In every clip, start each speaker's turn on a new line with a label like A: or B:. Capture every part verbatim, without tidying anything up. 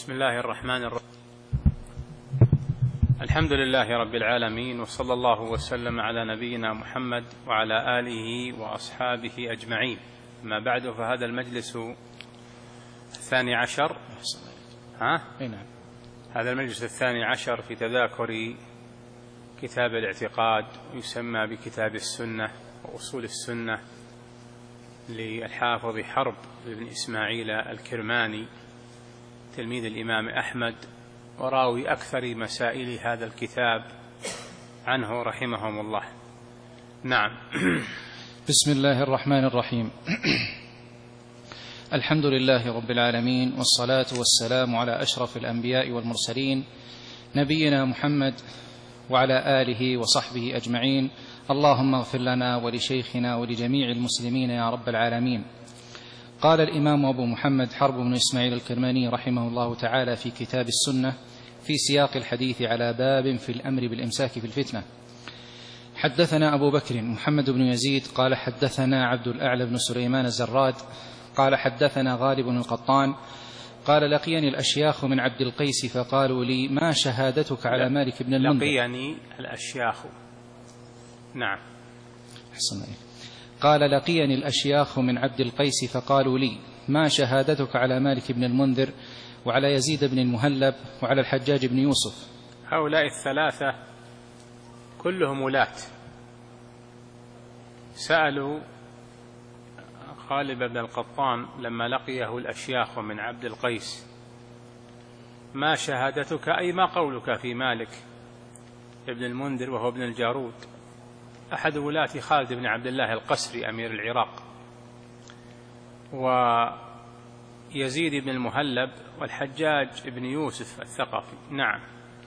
A: بسم الله الرحمن الرحيم. الحمد لله رب العالمين، وصلى الله وسلم على نبينا محمد وعلى آله وأصحابه أجمعين. ما بعد، فهذا المجلس الثاني عشر ها؟ هذا المجلس الثاني عشر في تذاكر كتاب الاعتقاد، يسمى بكتاب السنة وأصول السنة للحافظ حرب بن إسماعيل الكرماني تلميذ الإمام أحمد، وراوي أكثر مسائل هذا الكتاب عنه رحمهم الله. نعم.
B: بسم الله الرحمن الرحيم. الحمد لله رب العالمين، والصلاة والسلام على أشرف الأنبياء والمرسلين نبينا محمد وعلى آله وصحبه أجمعين. اللهم اغفر لنا ولشيخنا ولجميع المسلمين يا رب العالمين. قال الإمام أبو محمد حرب بن إسماعيل الكرماني رحمه الله تعالى في كتاب السنة في سياق الحديث على باب في الأمر بالإمساك في الفتنة: حدثنا أبو بكر محمد بن يزيد قال حدثنا عبد الأعلى بن سليمان الزراد قال حدثنا غالب القطان قال لقيني الأشياخ من عبد القيس فقالوا لي: ما شهادتك على مالك بن المنذر؟
A: لقيني الأشياخ. نعم.
B: حسن عليك. قال لقيني الأشياخ من عبد القيس فقالوا لي: ما شهادتك على مالك بن المنذر وعلى يزيد بن المهلب وعلى الحجاج بن يوسف؟
A: هؤلاء الثلاثة كلهم ولاة. سألوا غالب بن القطان لما لقيه الأشياخ من عبد القيس: ما شهادتك، أي ما قولك في مالك ابن المنذر وهو ابن الجارود أحد ولاة خالد بن عبد الله القسري أمير العراق، ويزيد بن المهلب والحجاج بن يوسف الثقفي. نعم.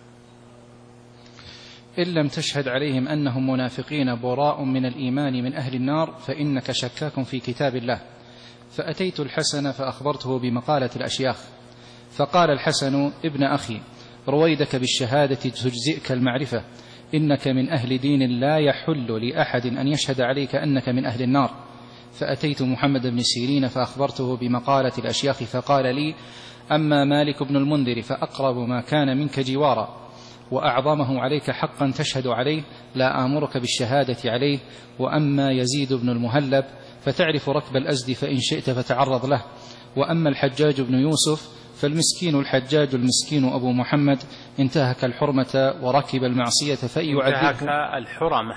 B: إن لم تشهد عليهم أنهم منافقين براء من الإيمان من أهل النار فإنك شكاك في كتاب الله. فأتيت الحسن فأخبرته بمقالة الأشياخ، فقال الحسن: ابن أخي، رويدك بالشهادة تجزئك المعرفة، إنك من أهل دين لا يحل لأحد أن يشهد عليك أنك من أهل النار. فأتيت محمد بن سيرين فأخبرته بمقالة الأشياخ فقال لي: أما مالك بن المنذر فأقرب ما كان منك جوارا وأعظمه عليك حقا تشهد عليه، لا آمرك بالشهادة عليه. وأما يزيد بن المهلب فتعرف ركب الأزد فإن شئت فتعرض له. وأما الحجاج بن يوسف فالمسكين الحجاج المسكين أبو محمد انتهك الحرمة وركب المعصية فإن يعذبه.
A: انتهك الحرمة،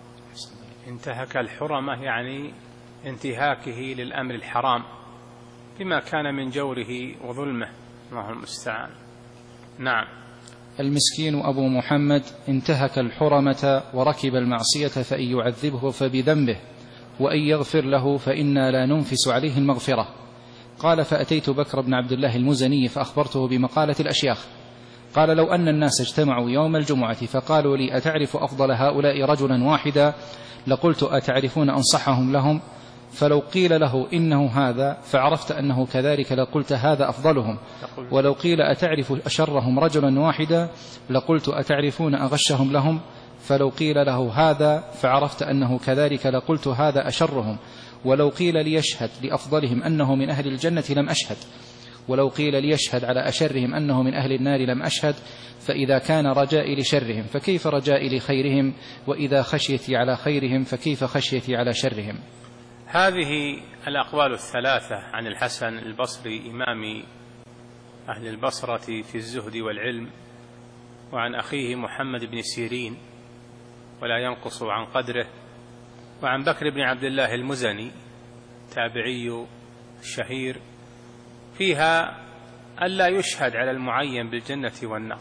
A: انتهك الحرمة يعني انتهاكه للأمر الحرام بما كان من جوره وظلمه، الله المستعان. نعم.
B: المسكين أبو محمد انتهك الحرمة وركب المعصية فإن يعذبه فبذنبه، وإن يغفر له فإنا لا ننفس عليه المغفرة. قال: فأتيت بكر بن عبد الله المزني فأخبرته بمقالة الأشياخ. قال: لو أن الناس اجتمعوا يوم الجمعة فقالوا لي: أتعرف أفضل هؤلاء رجلا واحدا؟ لقلت: أتعرفون أنصحهم لهم؟ فلو قيل له إنه هذا فعرفت أنه كذلك لقلت: هذا أفضلهم. ولو قيل: أتعرف أشرهم رجلا واحدا؟ لقلت: أتعرفون أغشهم لهم؟ فلو قيل له هذا فعرفت أنه كذلك لقلت: هذا أشرهم. ولو قيل ليشهد لأفضلهم أنه من أهل الجنة لم أشهد، ولو قيل ليشهد على أشرهم أنه من أهل النار لم أشهد. فإذا كان رجائي لشرهم فكيف رجائي لخيرهم؟ وإذا خشيتي على خيرهم فكيف خشيتي على شرهم؟
A: هذه الأقوال الثلاثة عن الحسن البصري إمام أهل البصرة في الزهد والعلم، وعن أخيه محمد بن سيرين ولا ينقص عن قدره، وعن بكر بن عبد الله المزني تابعي الشهير، فيها ألا يشهد على المعين بالجنة والنار،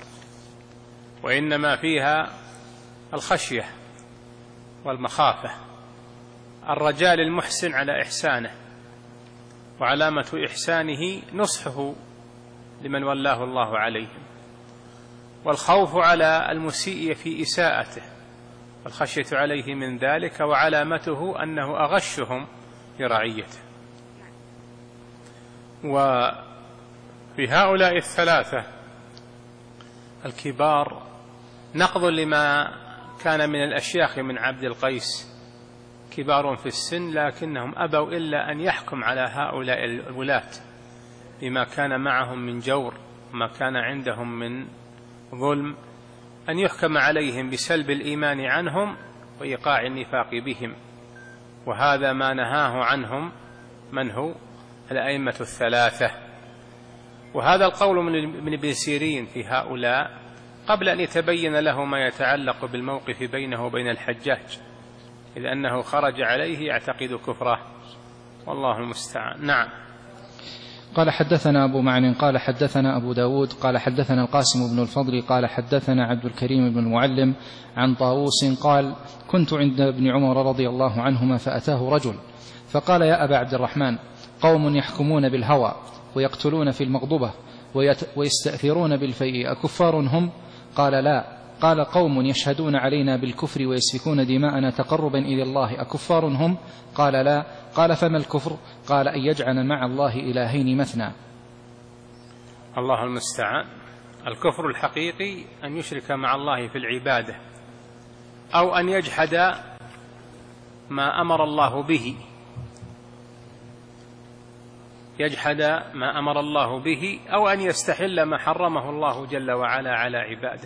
A: وإنما فيها الخشية والمخافة، الرجاء للمحسن على إحسانه، وعلامة إحسانه نصحه لمن ولاه الله عليهم، والخوف على المسيء في إساءته، والخشية عليه من ذلك، وعلامته أنه أغشهم لرعيته. وفي هؤلاء الثلاثة الكبار نقض لما كان من الأشياخ من عبد القيس، كبار في السن، لكنهم أبوا إلا أن يحكم على هؤلاء الولاة بما كان معهم من جور ما كان عندهم من ظلم أن يحكم عليهم بسلب الإيمان عنهم وإيقاع النفاق بهم، وهذا ما نهاه عنهم من هو الأئمة الثلاثة. وهذا القول من ابن سيرين في هؤلاء قبل أن يتبين له ما يتعلق بالموقف بينه وبين الحجاج، إذ أنه خرج عليه يعتقد كفره، والله المستعان. نعم.
B: قال حدثنا أبو معن قال حدثنا أبو داود قال حدثنا القاسم بن الفضل قال حدثنا عبد الكريم بن المعلم عن طاووس قال كنت عند ابن عمر رضي الله عنهما فأتاه رجل فقال يا أبا عبد الرحمن قوم يحكمون بالهوى ويقتلون في المغضبة ويستأثرون بالفيء أكفار هم؟ قال لا. قال قوم يشهدون علينا بالكفر ويسفكون دماءنا تقربا إلى الله أكفار هم؟ قال لا. قال فما الكفر؟ قال أن يجعل مع الله إلهين مثنى.
A: الله المستعان. الكفر الحقيقي أن يشرك مع الله في العبادة، أو أن يجحد ما أمر الله به يجحد ما أمر الله به أو أن يستحل ما حرمه الله جل وعلا على عباده.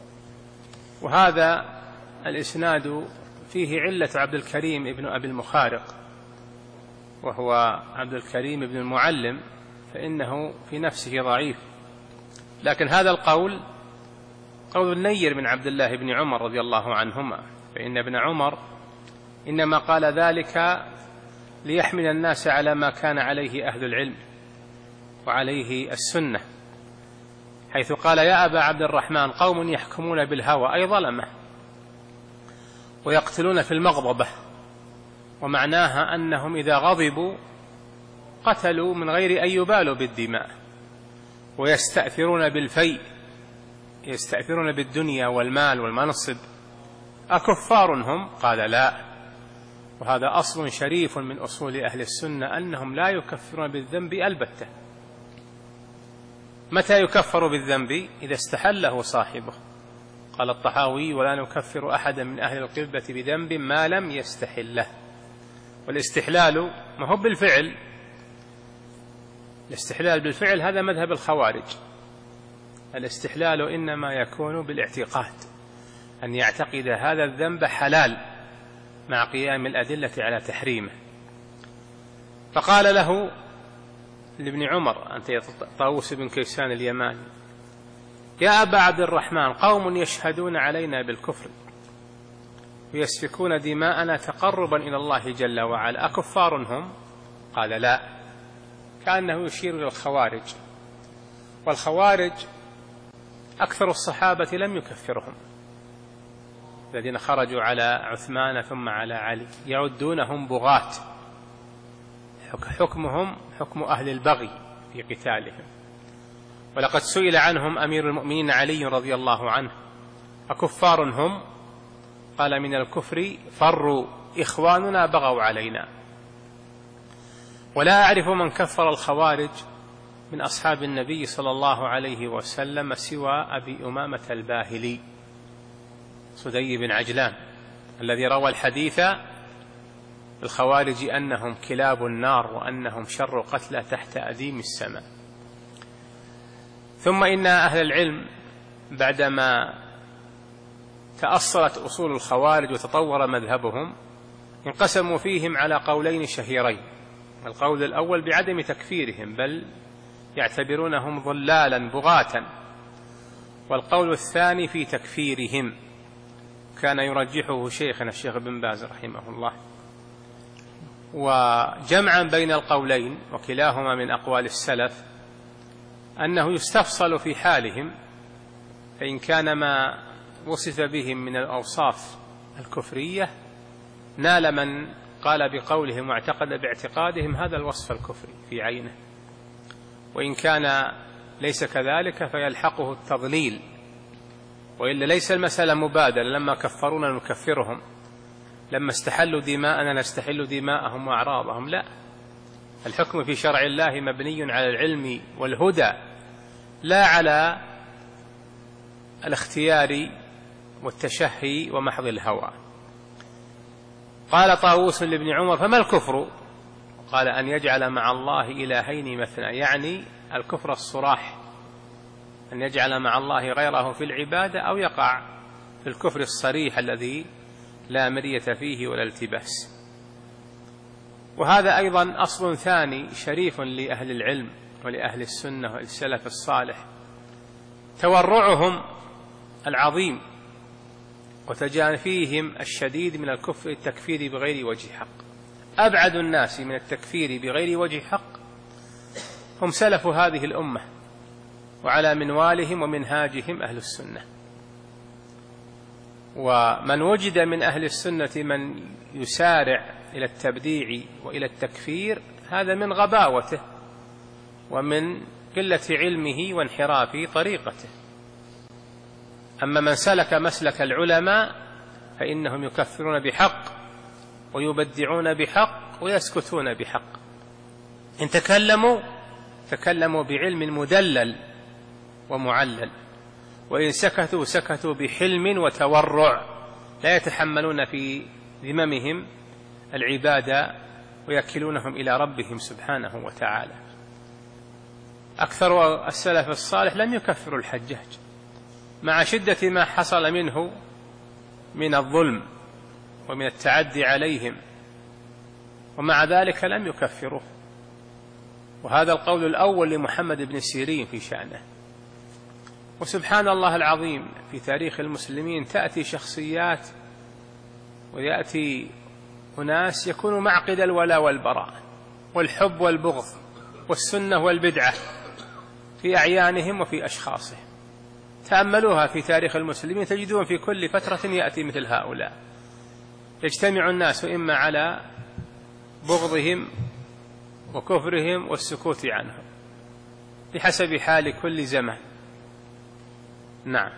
A: وهذا الإسناد فيه علة عبد الكريم ابن أبي المخارق، وهو عبد الكريم ابن المعلم، فإنه في نفسه ضعيف، لكن هذا القول قول النير من عبد الله بن عمر رضي الله عنهما، فإن ابن عمر إنما قال ذلك ليحمل الناس على ما كان عليه أهل العلم وعليه السنة، حيث قال يا أبا عبد الرحمن قوم يحكمون بالهوى أي ظلمة ويقتلون في المغضبة، ومعناها أنهم إذا غضبوا قتلوا من غير أن يبالوا بالدماء، ويستأثرون بالفيء، يستأثرون بالدنيا والمال والمنصب، أكفار هم؟ قال لا. وهذا أصل شريف من أصول أهل السنة أنهم لا يكفرون بالذنب البتة. متى يكفر بالذنب؟ إذا استحله صاحبه. قال الطحاوي ولا نكفر أحدا من أهل القبة بذنب ما لم يستحله. والاستحلال ما هو بالفعل، الاستحلال بالفعل هذا مذهب الخوارج. الاستحلال إنما يكون بالاعتقاد، أن يعتقد هذا الذنب حلال مع قيام الأدلة على تحريمه. فقال له لابن عمر أنت يا طاووس بن كيسان اليماني يا أبا عبد الرحمن قوم يشهدون علينا بالكفر ويسفكون دماءنا تقربا إلى الله جل وعلا أكفار هم؟ قال لا، كأنه يشير إلى الخوارج، والخوارج أكثر الصحابة لم يكفرهم، الذين خرجوا على عثمان ثم على علي يعدونهم بغاة، حكمهم حكم أهل البغي في قتالهم. ولقد سئل عنهم أمير المؤمنين علي رضي الله عنه أكفار هم؟ قال من الكفر فروا إخواننا بغوا علينا. ولا أعرف من كفر الخوارج من أصحاب النبي صلى الله عليه وسلم سوى أبي أمامة الباهلي صدي بن عجلان الذي روى الحديث الخوارج أنهم كلاب النار وأنهم شر قتلى تحت أديم السماء. ثم إن أهل العلم بعدما تأصلت أصول الخوارج وتطور مذهبهم انقسموا فيهم على قولين شهيرين. القول الأول بعدم تكفيرهم بل يعتبرونهم ضلالا بغاة، والقول الثاني في تكفيرهم كان يرجحه شيخنا الشيخ بن باز رحمه الله. وجمعا بين القولين وكلاهما من أقوال السلف أنه يستفصل في حالهم، فإن كان ما وصف بهم من الأوصاف الكفرية نال من قال بقولهم واعتقد باعتقادهم هذا الوصف الكفري في عينه، وإن كان ليس كذلك فيلحقه التضليل، وإلا ليس المسألة مبادلة، لما كفرونا نكفرهم، لما استحلوا دماءنا نستحل دماءهم وأعراضهم، لا، الحكم في شرع الله مبني على العلم والهدى لا على الاختيار والتشهي ومحض الهوى. قال طاووس لابن عمر فما الكفر؟ قال أن يجعل مع الله إلهين مثنى، يعني الكفر الصراح أن يجعل مع الله غيره في العبادة، أو يقع في الكفر الصريح الذي لا مرية فيه ولا التباس. وهذا أيضا أصل ثاني شريف لأهل العلم ولأهل السنة والسلف الصالح، تورعهم العظيم وتجافيهم الشديد من الكفر التكفير بغير وجه حق. أبعد الناس من التكفير بغير وجه حق هم سلف هذه الأمة، وعلى منوالهم ومنهاجهم أهل السنة. ومن وجد من أهل السنة من يسارع إلى التبديع وإلى التكفير، هذا من غباوته ومن قلة علمه وانحراف طريقته. أما من سلك مسلك العلماء فإنهم يكفرون بحق ويبدعون بحق ويسكتون بحق. إن تكلموا تكلموا بعلم مدلل ومعلل، وإن سكتوا سكتوا بحلم وتورع، لا يتحملون في ذممهم العبادة ويكلونهم إلى ربهم سبحانه وتعالى. أكثر السلف الصالح لم يكفروا الحجاج مع شدة ما حصل منه من الظلم ومن التعدي عليهم، ومع ذلك لم يكفروه. وهذا القول الأول لمحمد بن سيرين في شأنه. وسبحان الله العظيم، في تاريخ المسلمين تأتي شخصيات ويأتي أناس يكونوا معقد الولاء والبراء والحب والبغض والسنة والبدعة في أعيانهم وفي أشخاصهم. تأملوها في تاريخ المسلمين تجدون في كل فترة يأتي مثل هؤلاء، يجتمع الناس إما على بغضهم وكفرهم والسكوت عنهم بحسب حال كل زمان. نعم.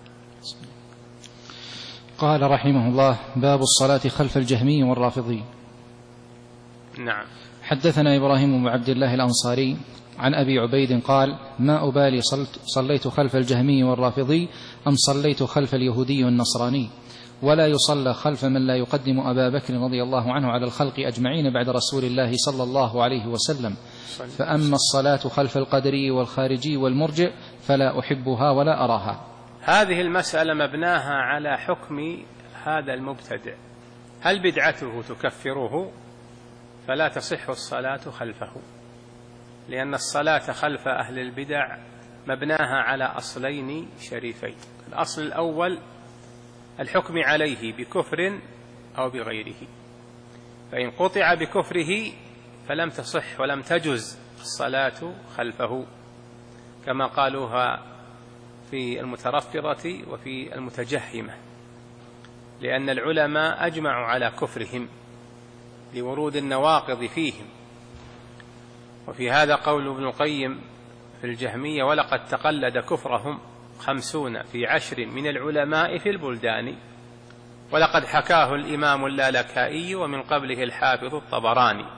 B: قال رحمه الله: باب الصلاة خلف الجهمي والرافضي.
A: نعم.
B: حدثنا إبراهيم بن عبد الله الأنصاري عن أبي عبيد قال: ما أبالي صليت خلف الجهمي والرافضي أم صليت خلف اليهودي والنصراني، ولا يصلى خلف من لا يقدم أبا بكر رضي الله عنه على الخلق أجمعين بعد رسول الله صلى الله عليه وسلم. فأما الصلاة خلف القدري والخارجي والمرجئ فلا أحبها ولا أراها.
A: هذه المسألة مبناها على حكم هذا المبتدع، هل بدعته تكفره؟ فلا تصح الصلاة خلفه، لأن الصلاة خلف أهل البدع مبناها على أصلين شريفين. الأصل الأول الحكم عليه بكفر أو بغيره، فإن قطع بكفره فلم تصح ولم تجز الصلاة خلفه، كما قالوها في المترفضة وفي المتجهمة، لأن العلماء أجمعوا على كفرهم لورود النواقض فيهم. وفي هذا قول ابن القيم في الجهمية: ولقد تقلد كفرهم خمسون في عشر من العلماء في البلدان، ولقد حكاه الإمام اللالكائي ومن قبله الحافظ الطبراني.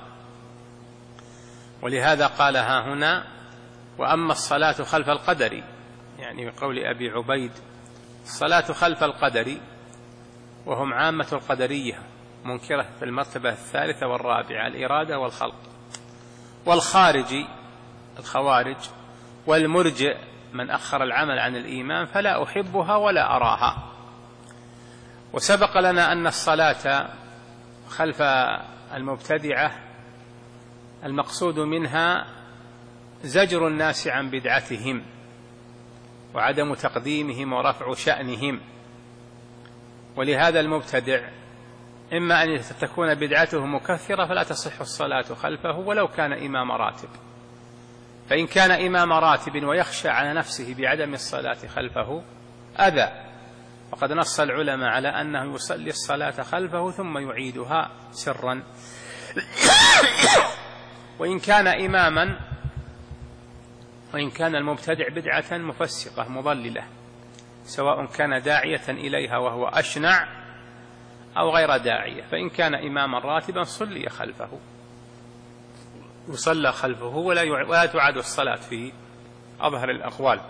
A: ولهذا قال ها هنا: وأما الصلاة خلف القدر، يعني بقول أبي عبيد الصلاة خلف القدر، وهم عامة القدرية منكرة في المرتبة الثالثة والرابعة الإرادة والخلق، والخارج الخوارج، والمرجئ من أخر العمل عن الإيمان، فلا أحبها ولا أراها. وسبق لنا أن الصلاة خلف المبتدعة المقصود منها زجر الناس عن بدعتهم وعدم تقديمهم ورفع شأنهم. ولهذا المبتدع إما أن تكون بدعته مكثرة فلا تصح الصلاة خلفه ولو كان إمام راتب، فإن كان إمام راتب ويخشى على نفسه بعدم الصلاة خلفه أذى، وقد نص العلماء على أنه يصلي الصلاة خلفه ثم يعيدها سرا. وإن كان إماما وإن كان المبتدع بدعة مفسقة مضللة، سواء كان داعية إليها وهو أشنع أو غير داعية، فإن كان إماما راتبا صلي خلفه يصلى خلفه ولا تعاد الصلاة في أظهر الأقوال.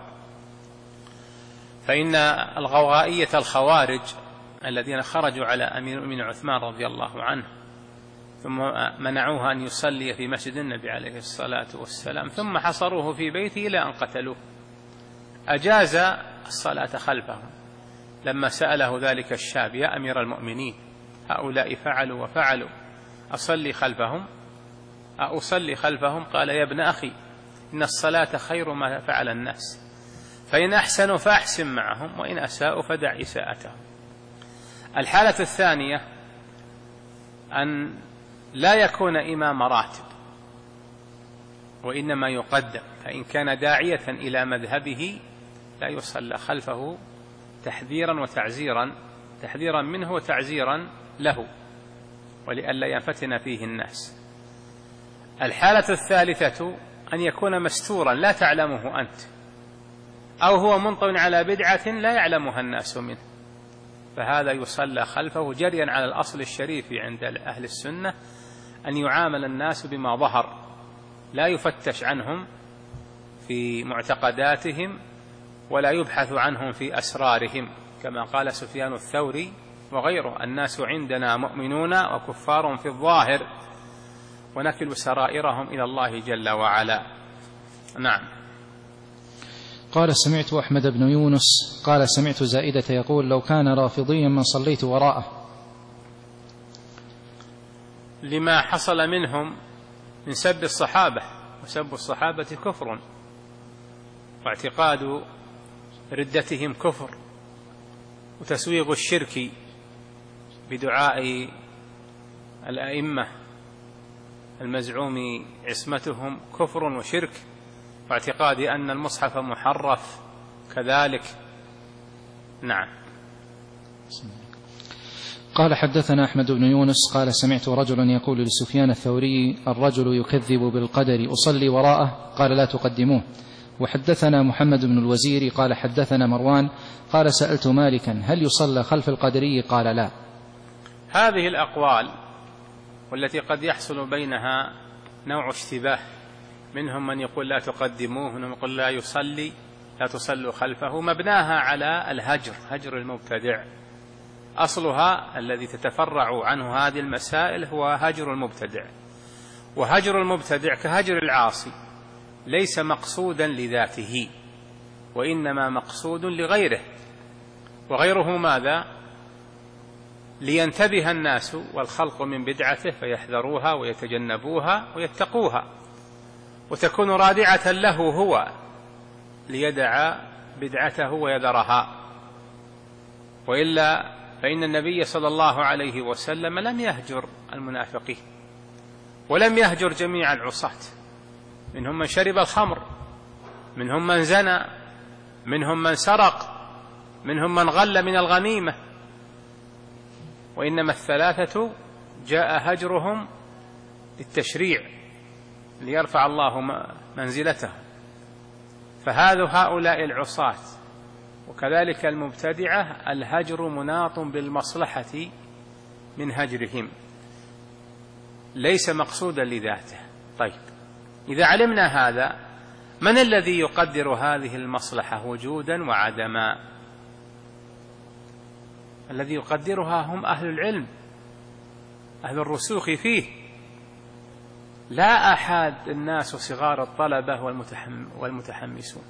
A: فإن الغوغائية الخوارج الذين خرجوا على أمير المؤمنين عثمان رضي الله عنه ثم منعوه أن يصلي في مسجد النبي عليه الصلاة والسلام، ثم حصروه في بيته إلى أن قتلوه، أجاز الصلاة خلفهم لما سأله ذلك الشاب: يا أمير المؤمنين، هؤلاء فعلوا وفعلوا، أصلي خلفهم؟ أصلي خلفهم؟ قال: يا ابن أخي، إن الصلاة خير ما فعل الناس، فإن أحسنوا فأحسن معهم، وإن أساءوا فدع إساءتهم. الحالة الثانية أن لا يكون إمام راتب، وإنما يقدم، فإن كان داعية إلى مذهبه لا يصلى خلفه تحذيرا وتعزيرا، تحذيرا منه وتعزيرا له، ولئلا ينفتن فيه الناس. الحالة الثالثة أن يكون مستورا لا تعلمه أنت، أو هو منطوي على بدعة لا يعلمها الناس منه، فهذا يصلى خلفه جريا على الأصل الشريف عند أهل السنة، أن يعامل الناس بما ظهر، لا يفتش عنهم في معتقداتهم، ولا يبحث عنهم في أسرارهم، كما قال سفيان الثوري وغيره: الناس عندنا مؤمنون وكفار في الظاهر، ونكل سرائرهم إلى الله جل وعلا. نعم.
B: قال: سمعت أحمد بن يونس قال: سمعت زائدة يقول: لو كان رافضيا من صليت وراءه.
A: لما حصل منهم من سب الصحابة، وسب الصحابة كفر، واعتقاد ردتهم كفر، وتسويغ الشرك بدعاء الأئمة المزعوم عصمتهم كفر وشرك، واعتقاد أن المصحف محرف كذلك. نعم.
B: قال: حدثنا أحمد بن يونس قال: سمعت رجلا يقول لسفيان الثوري: الرجل يكذب بالقدر أصلي وراءه؟ قال: لا تقدموه. وحدثنا محمد بن الوزير قال: حدثنا مروان قال: سألت مالكا: هل يصلى خلف القدري؟ قال: لا.
A: هذه الأقوال والتي قد يحصل بينها نوع اشتباه، منهم من يقول لا تقدموه، ومنهم يقول لا يصلي، لا تصلوا خلفه، مبناها على الهجر، هجر المبتدع. أصلها الذي تتفرع عنه هذه المسائل هو هجر المبتدع، وهجر المبتدع كهجر العاصي ليس مقصودا لذاته، وإنما مقصود لغيره. وغيره ماذا؟ لينتبه الناس والخلق من بدعته فيحذروها ويتجنبوها ويتقوها، وتكون رادعة له هو ليدع بدعته ويذرها. وإلا فإن النبي صلى الله عليه وسلم لم يهجر المنافقين، ولم يهجر جميع العصاة، منهم من شرب الخمر، منهم من زنى، منهم من سرق، منهم من غل من الغنيمة، وإنما الثلاثة جاء هجرهم للتشريع ليرفع الله منزلته. فهذا هؤلاء العصاة وكذلك المبتدعة الهجر مناط بالمصلحة من هجرهم، ليس مقصودا لذاته. طيب، إذا علمنا هذا، من الذي يقدر هذه المصلحة وجودا وعدما؟ الذي يقدرها هم أهل العلم، أهل الرسوخ فيه، لا أحد الناس صغار الطلبة والمتحمسون،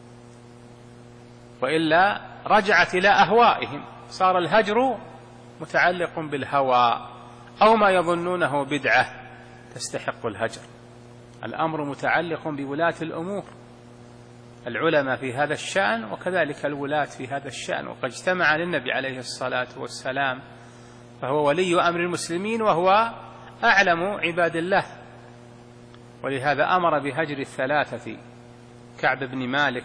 A: وإلا رجعت إلى أهوائهم، صار الهجر متعلق بالهوى أو ما يظنونه بدعة تستحق الهجر. الأمر متعلق بولاة الأمور، العلماء في هذا الشأن، وكذلك الولاة في هذا الشأن. وقد اجتمع للنبي عليه الصلاة والسلام، فهو ولي أمر المسلمين وهو أعلم عباد الله، ولهذا أمر بهجر الثلاثة: كعب بن مالك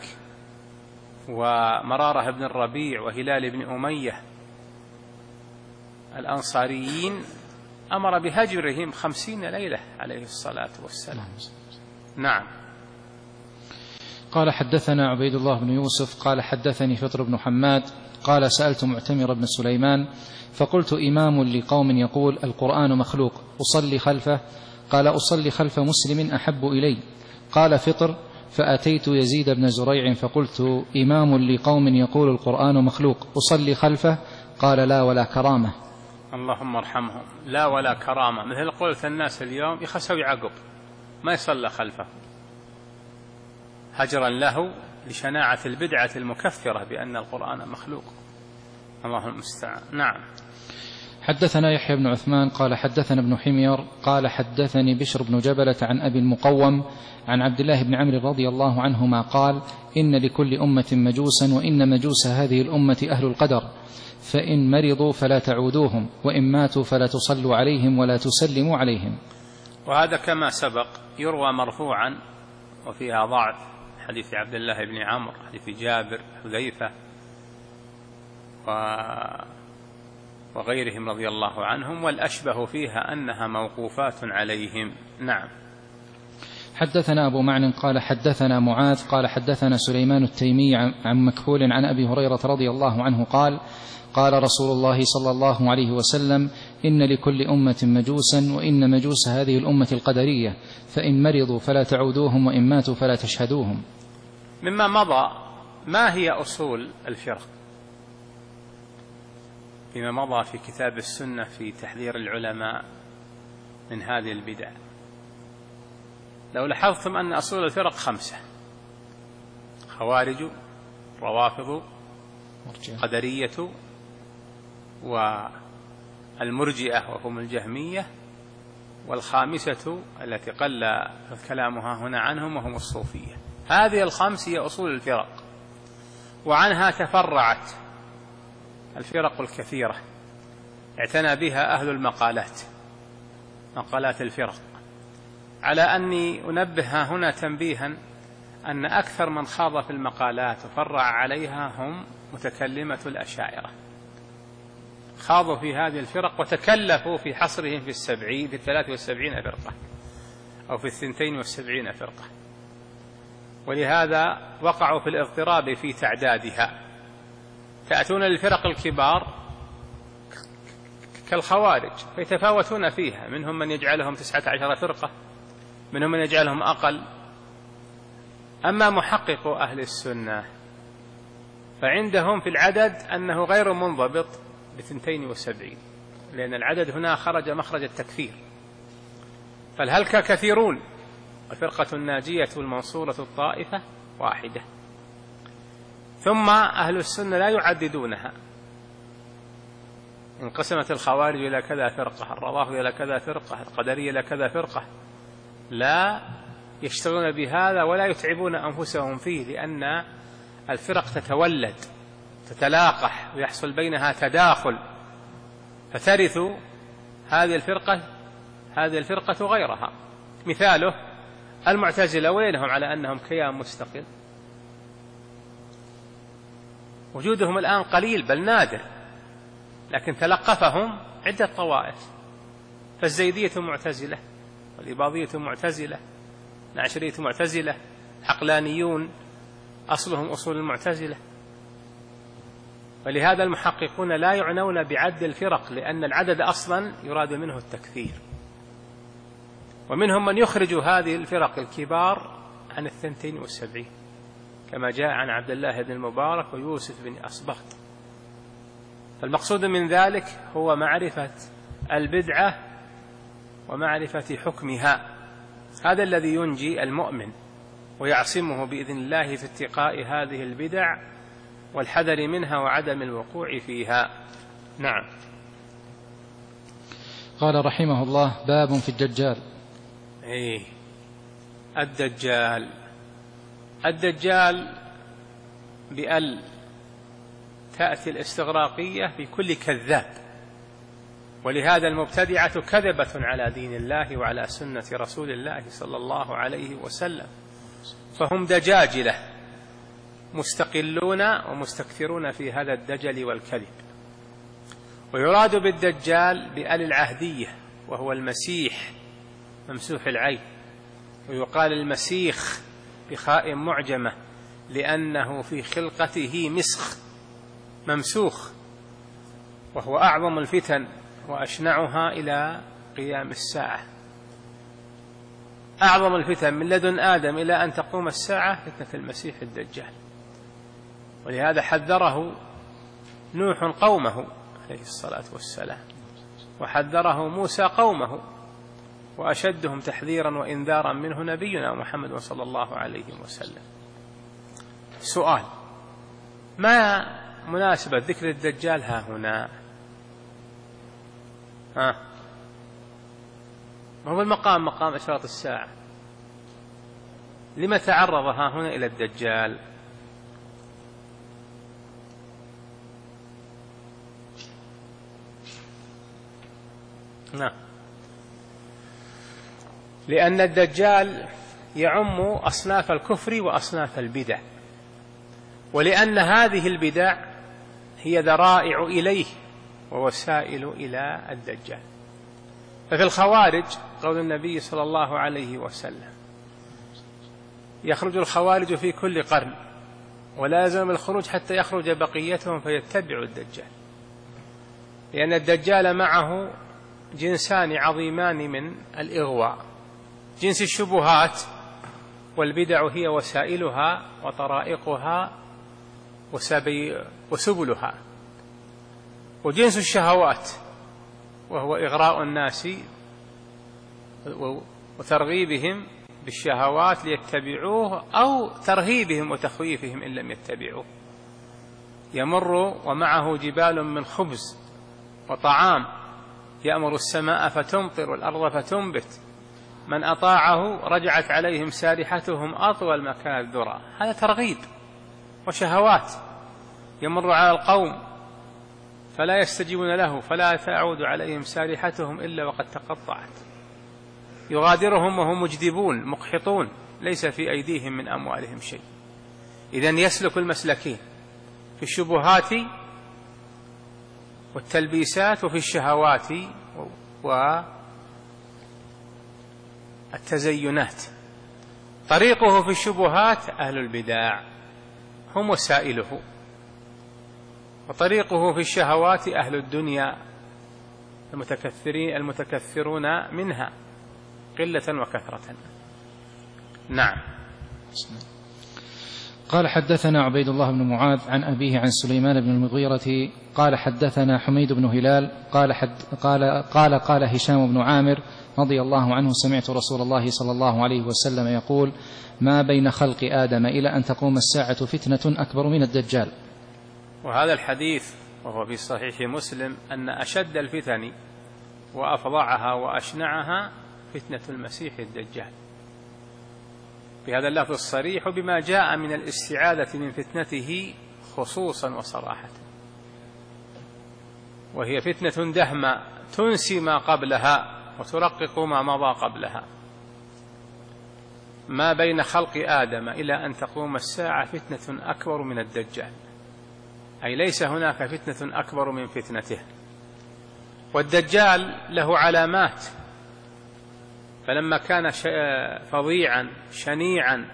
A: ومرارة بن الربيع وهلال بن أمية الأنصاريين، أمر بهجرهم خمسين ليلة عليه الصلاة والسلام. نعم.
B: قال: حدثنا عبيد الله بن يوسف قال: حدثني فطر بن حماد قال: سألت معتمر بن سليمان فقلت: إمام لقوم يقول القرآن مخلوق أصلي خلفه؟ قال: أصلي خلف مسلم أحب إلي. قال فطر: فأتيت يزيد بن زريع فقلت: إمام لقوم يقول القرآن مخلوق أصلي خلفه؟ قال: لا ولا كرامة.
A: اللهم ارحمهم. لا ولا كرامة، مثل قولة الناس اليوم: يخسوي عقب، ما يصلى خلفه، هجرا له لشناعة البدعة المكفرة بأن القرآن مخلوق. الله المستعان. نعم.
B: حدثنا يحيى بن عثمان قال حدثنا ابن حمير قال حدثني بشر بن جبلة عن أبي المقوم عن عبد الله بن عمرو رضي الله عنهما قال إن لكل أمة مجوسا وإن مجوس هذه الأمة أهل القدر، فإن مرضوا فلا تعودوهم، وإن ماتوا فلا تصلوا عليهم ولا تسلموا عليهم.
A: وهذا كما سبق يروى مرفوعا وفيها ضعف، حديث عبد الله بن عمرو، حديث جابر، حذيفة وغيرهم رضي الله عنهم، والأشبه فيها أنها موقوفات عليهم. نعم.
B: حدثنا أبو معن قال حدثنا معاذ قال حدثنا سليمان التيمي عن مكحول عن أبي هريرة رضي الله عنه قال قال رسول الله صلى الله عليه وسلم إن لكل أمة مجوسا وإن مجوس هذه الأمة القدرية، فإن مرضوا فلا تعودوهم وإن ماتوا فلا تشهدوهم.
A: مما مضى ما هي أصول الفرق فيما مضى في كتاب السنة في تحذير العلماء من هذه البدع؟ لو لاحظتم أن أصول الفرق خمسة: خوارج، روافض، قدرية، والمرجئة وهم الجهمية، والخامسة التي قل كلامها هنا عنهم وهم الصوفية. هذه الخمس هي أصول الفرق، وعنها تفرعت الفرق الكثيرة اعتنى بها أهل المقالات، مقالات الفرق، على أني أنبه هنا تنبيها أن أكثر من خاض في المقالات وفرع عليها هم متكلمة الأشاعرة، خاضوا في هذه الفرق وتكلفوا في حصرهم في السبعين في الثلاث والسبعين فرقة أو في الثنتين والسبعين فرقة، ولهذا وقعوا في الاضطراب في تعدادها. تأتون للفرق الكبار كالخوارج فيتفاوتون فيها، منهم من يجعلهم تسعة عشر فرقة، منهم من يجعلهم أقل. أما محقق أهل السنة فعندهم في العدد أنه غير منضبط بثنتين وسبعين، لأن العدد هنا خرج مخرج التكفير، فالهلك كثيرون، الفرقة الناجية المنصورة الطائفة واحدة. ثم أهل السنة لا يعددونها، انقسمت الخوارج إلى كذا فرقة، الروافض إلى كذا فرقة، القدرية إلى كذا فرقة، لا يشتغلون بهذا ولا يتعبون أنفسهم فيه، لأن الفرق تتولد تتلاقح ويحصل بينها تداخل، فترث هذه الفرقة هذه الفرقة غيرها. مثاله المعتزلة، وينهم على أنهم كيان مستقل، وجودهم الآن قليل بل نادر، لكن تلقفهم عدة طوائف، فالزيدية معتزلة، والإباضية معتزلة، العشرية معتزلة، حقلانيون أصلهم أصول المعتزلة. ولهذا المحققون لا يعنون بعد الفرق، لأن العدد أصلا يراد منه التكثير. ومنهم من يخرج هذه الفرق الكبار عن الثنتين والسبعين، كما جاء عن عبد الله بن المبارك ويوسف بن أصبغ. فالمقصود من ذلك هو معرفة البدعة ومعرفة حكمها، هذا الذي ينجي المؤمن ويعصمه بإذن الله في اتقاء هذه البدع والحذر منها وعدم الوقوع فيها. نعم.
B: قال رحمه الله: باب في الدجال.
A: إيه الدجال الدجال بأل تأتي الاستغراقية بكل كذاب، ولهذا المبتدعة كذبة على دين الله وعلى سنة رسول الله صلى الله عليه وسلم، فهم دجاجلة مستقلون ومستكثرون في هذا الدجل والكذب. ويراد بالدجال بأل العهدية، وهو المسيح ممسوح العين، ويقال المسيخ بخاء معجمة لأنه في خلقته مسخ ممسوخ، وهو أعظم الفتن وأشنعها إلى قيام الساعة. أعظم الفتن من لدن آدم إلى أن تقوم الساعة فتنة المسيح الدجال، ولهذا حذره نوح قومه عليه الصلاة والسلام، وحذره موسى قومه، وأشدهم تحذيرا وإنذارا منه نبينا محمد صلى الله عليه وسلم. سؤال: ما مناسبة ذكر الدجال ها هنا؟ ها ما هو المقام مقام إشراط الساعة؟ لما تعرض ها هنا إلى الدجال؟ نعم، لأن الدجال يعم أصناف الكفر وأصناف البدع، ولأن هذه البدع هي ذرائع إليه ووسائل إلى الدجال. ففي الخوارج قول النبي صلى الله عليه وسلم: يخرج الخوارج في كل قرن ولا يلزم الخروج حتى يخرج بقيتهم فيتبعوا الدجال، لأن الدجال معه جنسان عظيمان من الإغواء: جنس الشبهات، والبدع هي وسائلها وطرائقها وسبلها، وجنس الشهوات وهو إغراء الناس وترغيبهم بالشهوات ليتبعوه أو ترهيبهم وتخويفهم إن لم يتبعوه. يمر ومعه جبال من خبز وطعام، يأمر السماء فتمطر والأرض فتنبت، من أطاعه رجعت عليهم سارحتهم أطول مكان الذرى. هذا ترغيب وشهوات. يمر على القوم فلا يستجيبون له فلا تعود عليهم سارحتهم إلا وقد تقطعت، يغادرهم وهم مجدبون مقحطون ليس في أيديهم من أموالهم شيء. إذن يسلك المسلكين في الشبهات والتلبيسات وفي الشهوات والتزينات. طريقه في الشبهات أهل البدع هم وسائله، وطريقه في الشهوات أهل الدنيا المتكثرين المتكثرون منها قلة وكثرة. نعم.
B: قال: حدثنا عبيد الله بن معاذ عن أبيه عن سليمان بن المغيرة قال: حدثنا حميد بن هلال قال حد قال, قال قال هشام بن عامر رضي الله عنه: سمعت رسول الله صلى الله عليه وسلم يقول: ما بين خلق آدم إلى أن تقوم الساعة فتنة أكبر من الدجال.
A: وهذا الحديث وهو في صحيح مسلم أن أشد الفتن وأفظعها وأشنعها فتنة المسيح الدجال، بهذا اللفظ الصريح بما جاء من الاستعاذة من فتنته خصوصا وصراحة، وهي فتنة دهمة تنسي ما قبلها وترقق ما مضى قبلها. ما بين خلق آدم إلى أن تقوم الساعة فتنة أكبر من الدجال، أي ليس هناك فتنة أكبر من فتنته. والدجال له علامات، فلما كان فظيعا شنيعا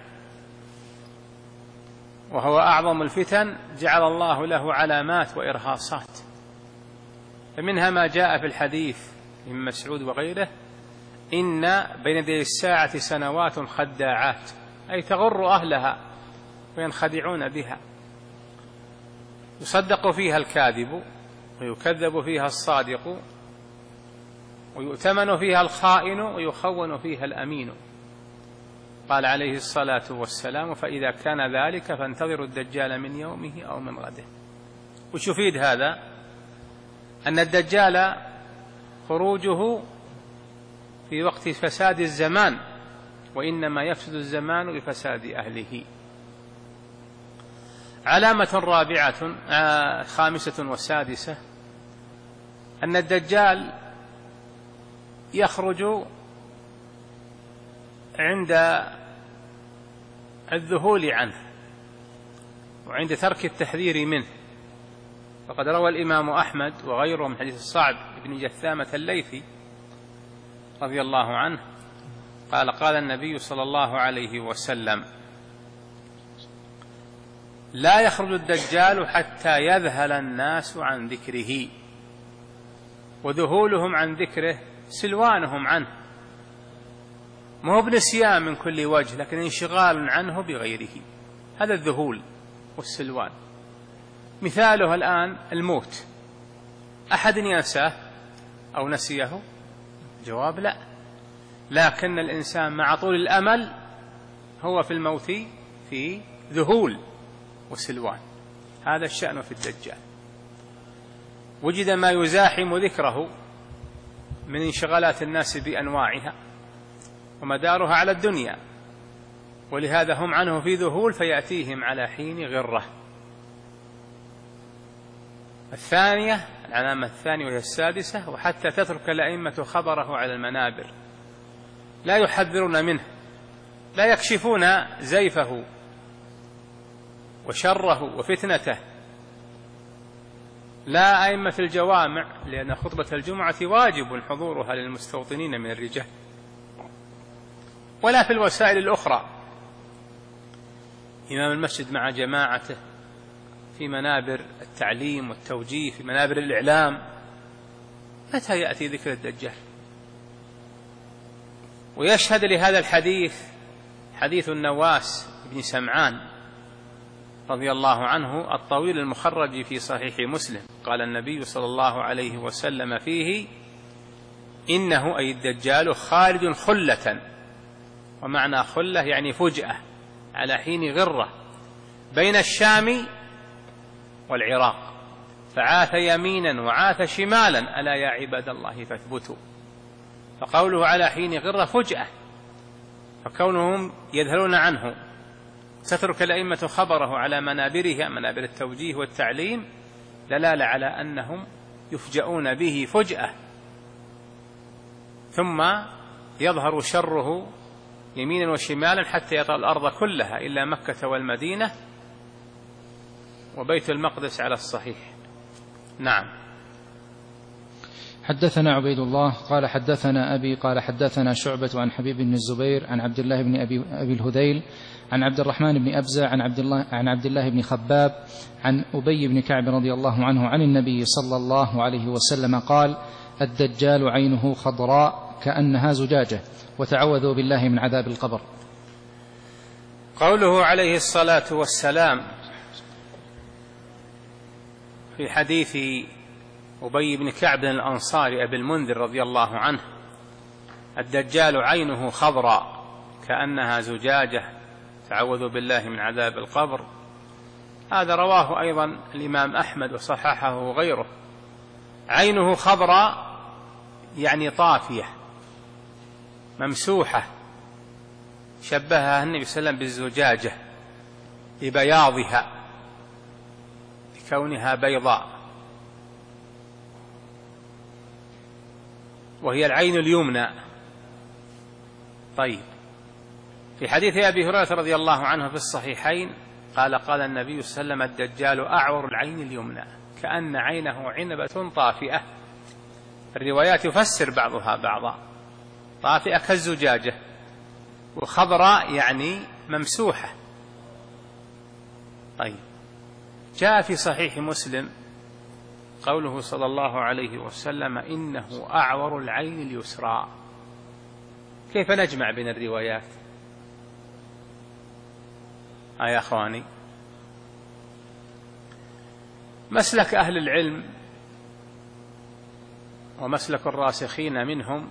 A: وهو أعظم الفتن جعل الله له علامات وإرهاصات، فمنها ما جاء في الحديث من مسعود وغيره: إن بين يدي الساعة سنوات خداعات، أي تغر أهلها وينخدعون بها، يصدق فيها الكاذب ويكذب فيها الصادق، ويؤتمن فيها الخائن ويخون فيها الأمين. قال عليه الصلاة والسلام: فإذا كان ذلك فانتظروا الدجال من يومه أو من غده. وش يفيد هذا؟ أن الدجال خروجه في وقت فساد الزمان، وإنما يفسد الزمان بفساد أهله. علامة رابعة آه خامسة وسادسة: أن الدجال يخرج عند الذهول عنه وعند ترك التحذير منه. فقد روى الإمام أحمد وغيره من حديث صعب بن جثامة الليثي رضي الله عنه قال: قال النبي صلى الله عليه وسلم: لا يخرج الدجال حتى يذهل الناس عن ذكره، وذهولهم عن ذكره سلوانهم عنه، ما هو بنسيان من كل وجه، لكن انشغال عنه بغيره. هذا الذهول والسلوان. مثاله الآن الموت، أحد ينساه أو نسيه؟ جواب لا، لكن الإنسان مع طول الأمل هو في الموت في ذهول وسلوان. هذا الشأن في الدجال. وجد ما يزاحم ذكره من انشغالات الناس بأنواعها ومدارها على الدنيا، ولهذا هم عنه في ذهول، فيأتيهم على حين غرة. الثانية العلامة الثانية وهي السادسة: وحتى تترك الأئمة خبره على المنابر، لا يحذرون منه، لا يكشفون زيفه وشره وفتنته، لا أئمة الجوامع، لأن خطبة الجمعة واجب حضورها للمستوطنين من الرجال، ولا في الوسائل الأخرى، إمام المسجد مع جماعته، في منابر التعليم والتوجيه، في منابر الإعلام. متى يأتي ذكر الدجال؟ ويشهد لهذا الحديث حديث النواس بن سمعان رضي الله عنه الطويل المخرج في صحيح مسلم. قال النبي صلى الله عليه وسلم فيه: إنه أي الدجال خالد خلة، ومعنى خلة يعني فجأة، على حين غرة، بين الشام والعراق، فعاث يمينا وعاث شمالا، ألا يا عباد الله فاثبتوا. فقوله على حين غرة فجأة، فكونهم يذهلون عنه، تترك الأئمة خبره على منابرها، منابر التوجيه والتعليم، دلالة على أنهم يفجؤون به فجأة، ثم يظهر شره يمينا وشمالا حتى يطأ الأرض كلها إلا مكة والمدينة وبيت المقدس على الصحيح. نعم.
B: حدثنا عبيد الله قال حدثنا أبي قال حدثنا شعبة عن حبيب بن الزبير عن عبد الله بن أبي, أبي الهذيل عن عبد الرحمن بن أبزة عن عبد الله عن عبد الله بن خباب عن أبي بن كعب رضي الله عنه عن النبي صلى الله عليه وسلم قال: الدجال عينه خضراء كأنها زجاجة، وتعوذوا بالله من عذاب القبر.
A: قوله عليه الصلاة والسلام في حديث أبي بن كعب الأنصاري أبي المنذر رضي الله عنه: الدجال عينه خضراء كأنها زجاجة، تعوذوا بالله من عذاب القبر. هذا رواه أيضا الإمام أحمد وصححه غيره. عينه خضراء يعني طافية ممسوحة، شبهها النبي صلى الله عليه وسلم بالزجاجة لبياضها، لكونها بيضاء، وهي العين اليمنى. طيب، في حديث أبي هريرة رضي الله عنه في الصحيحين قال: قال النبي صلى الله عليه وسلم: الدجال أعور العين اليمنى كأن عينه عنبة طافئة. الروايات يفسر بعضها بعضا، طافئة كالزجاجة، وخضراء يعني ممسوحة. طيب، جاء في صحيح مسلم قوله صلى الله عليه وسلم: إنه أعور العين اليسرى. كيف نجمع بين الروايات آه يا أخواني؟ مسلك أهل العلم ومسلك الراسخين منهم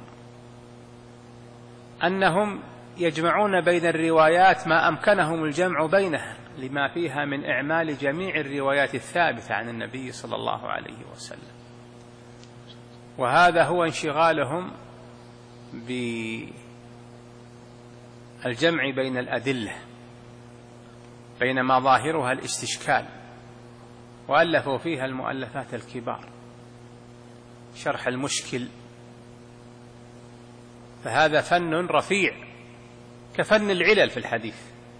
A: أنهم يجمعون بين الروايات ما أمكنهم الجمع بينها، لما فيها من إعمال جميع الروايات الثابتة عن النبي صلى الله عليه وسلم. وهذا هو انشغالهم بالجمع بين الأدلة، بينما ظاهرها الاستشكال، وألفوا فيها المؤلفات الكبار، شرح المشكل. فهذا فن رفيع كفن العلل في الحديث،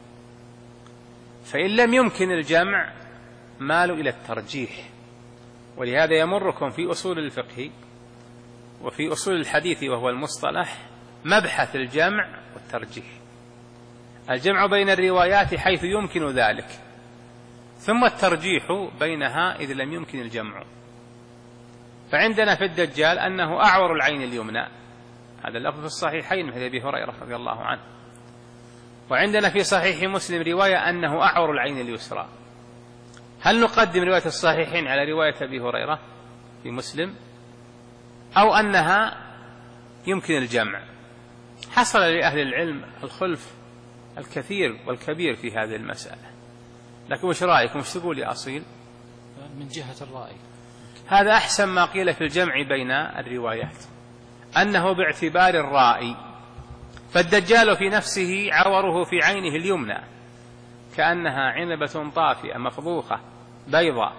A: فإن لم يمكن الجمع مالوا إلى الترجيح. ولهذا يمركم في أصول الفقه وفي أصول الحديث وهو المصطلح مبحث الجمع والترجيح، الجمع بين الروايات حيث يمكن ذلك، ثم الترجيح بينها إذ لم يمكن الجمع. فعندنا في الدجال أنه أعور العين اليمنى، هذا اللفظ في الصحيحين من أبي هريرة رضي الله عنه. وعندنا في صحيح مسلم رواية أنه أعور العين اليسرى. هل نقدم رواية الصحيحين على رواية أبي هريرة في مسلم، أو أنها يمكن الجمع؟ حصل لأهل العلم الخلف الكثير والكبير في هذه المسألة، لكن وش رأيكم؟ وش تقول يا أصيل؟
B: من جهة الرأي
A: هذا أحسن ما قيل في الجمع بين الروايات، أنه باعتبار الرأي، فالدجال في نفسه عوره في عينه اليمنى كأنها عنبة طافئة مفضوخة بيضاء،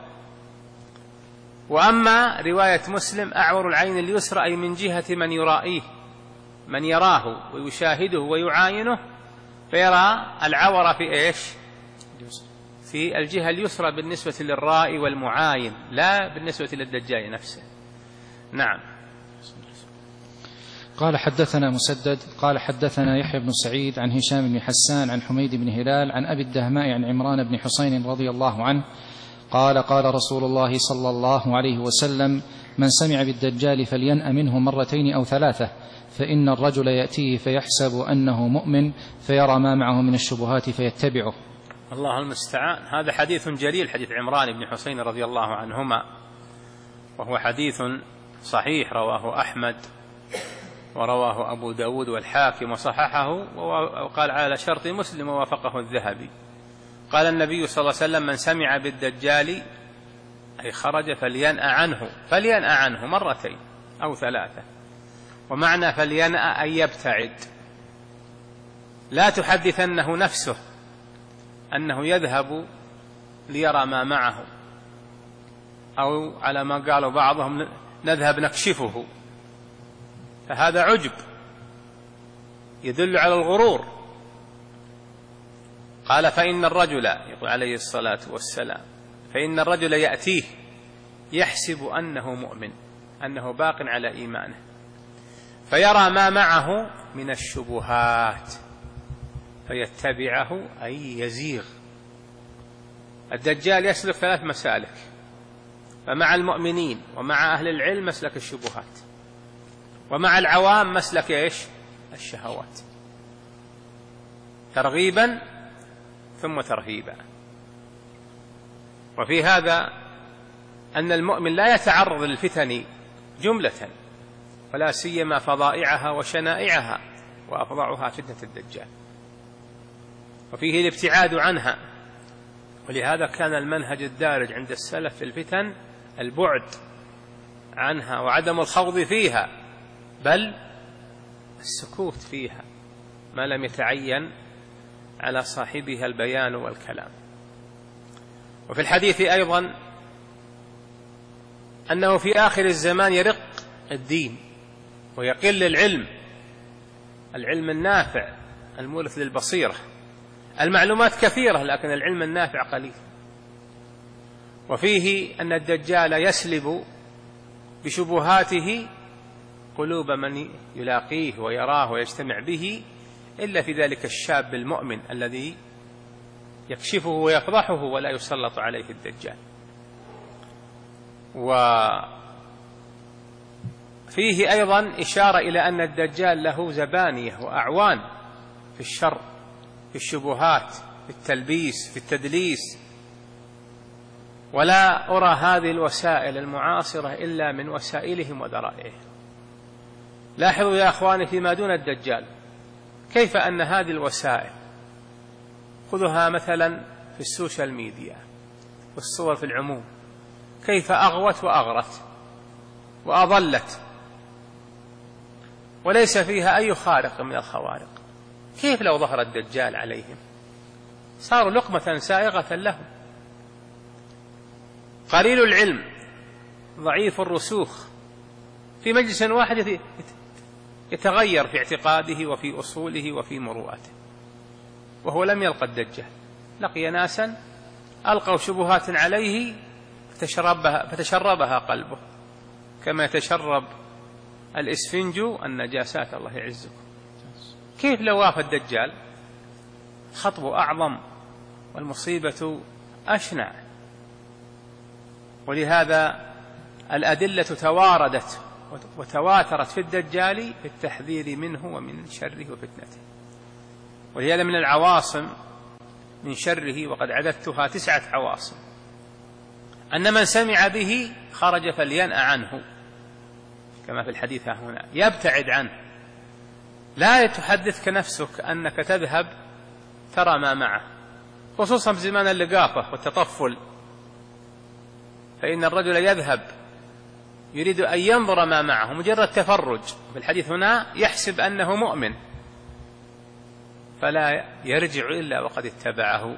A: وأما رواية مسلم أعور العين اليسرى أي من جهة من يرائيه، من يراه ويشاهده ويعاينه، فيرى العور في إيش؟ في الجهة اليسرى بالنسبة للرائي والمعاين، لا بالنسبة للدجال نفسه. نعم.
B: قال حدثنا مسدد قال حدثنا يحيى بن سعيد عن هشام بن حسان عن حميد بن هلال عن أبي الدهماء عن عمران بن حسين رضي الله عنه قال قال رسول الله صلى الله عليه وسلم: من سمع بالدجال فلينأ منه مرتين أو ثلاثة، فإن الرجل يأتيه فيحسب أنه مؤمن فيرى ما معه من الشبهات فيتبعه.
A: الله المستعان. هذا حديث جليل، حديث عمران بن حسين رضي الله عنهما، وهو حديث صحيح رواه أحمد ورواه أبو داود والحاكم وصححه، وقال على شرط مسلم ووافقه الذهبي. قال النبي صلى الله عليه وسلم: من سمع بالدجال أي خرج فلينأ عنه، فلينأ عنه مرتين أو ثلاثة، ومعنى فلينأ أي يبتعد، لا تحدثنه نفسه أنه يذهب ليرى ما معه، أو على ما قالوا بعضهم نذهب نكشفه، فهذا عجب يدل على الغرور. قال: فإن الرجل، يقول عليه الصلاة والسلام، فإن الرجل يأتيه يحسب أنه مؤمن، أنه باق على إيمانه، فيرى ما معه من الشبهات فيتبعه أي يزيغ. الدجال يسلك ثلاث مسالك، فمع المؤمنين ومع أهل العلم مسلك الشبهات، ومع العوام مسلك إيش؟ الشهوات، ترغيبا ثم ترهيبا. وفي هذا أن المؤمن لا يتعرض للفتن جملة، ولا سيما فظائعها وشنائعها، وأفظعها فتنة الدجال، وفيه الابتعاد عنها. ولهذا كان المنهج الدارج عند السلف في الفتن البعد عنها وعدم الخوض فيها، بل السكوت فيها ما لم يتعين على صاحبها البيان والكلام. وفي الحديث أيضا أنه في آخر الزمان يرق الدين ويقل العلم، العلم النافع المورث للبصيرة. المعلومات كثيرة لكن العلم النافع قليل. وفيه أن الدجال يسلب بشبهاته قلوب من يلاقيه ويراه ويجتمع به، إلا في ذلك الشاب المؤمن الذي يكشفه ويفضحه ولا يسلط عليه الدجال. وفيه أيضا إشارة إلى أن الدجال له زبانية وأعوان في الشر، في الشبهات، في التلبيس، في التدليس، ولا أرى هذه الوسائل المعاصرة إلا من وسائلهم وذرائعهم. لاحظوا يا أخواني فيما دون الدجال كيف أن هذه الوسائل، خذها مثلا في السوشيال ميديا والصور في العموم، كيف أغوت وأغرت وأضلت وليس فيها أي خارق من الخوارق. كيف لو ظهر الدجال عليهم؟ صاروا لقمة سائغة لهم. قليل العلم ضعيف الرسوخ في مجلس واحد يتغير في اعتقاده وفي أصوله وفي مروءته، وهو لم يلقى الدجال، لقي ناسا ألقوا شبهات عليه فتشربها, فتشربها قلبه كما يتشرب الإسفنج النجاسات، الله يعزكم. كيف لو وافى الدجال؟ خطب أعظم والمصيبة أشنع. ولهذا الأدلة تواردت وتواترت في الدجال في التحذير منه ومن شره وفتنته. وهي من العواصم من شره، وقد عددتها تسعة عواصم، أن من سمع به خرج فلينأ عنه كما في الحديث هنا، يبتعد عنه. لا تحدثك نفسك أنك تذهب ترى ما معه، خصوصا في زمان اللقافة والتطفل، فإن الرجل يذهب يريد أن ينظر ما معه مجرد تفرج، في الحديث هنا يحسب أنه مؤمن فلا يرجع إلا وقد اتبعه.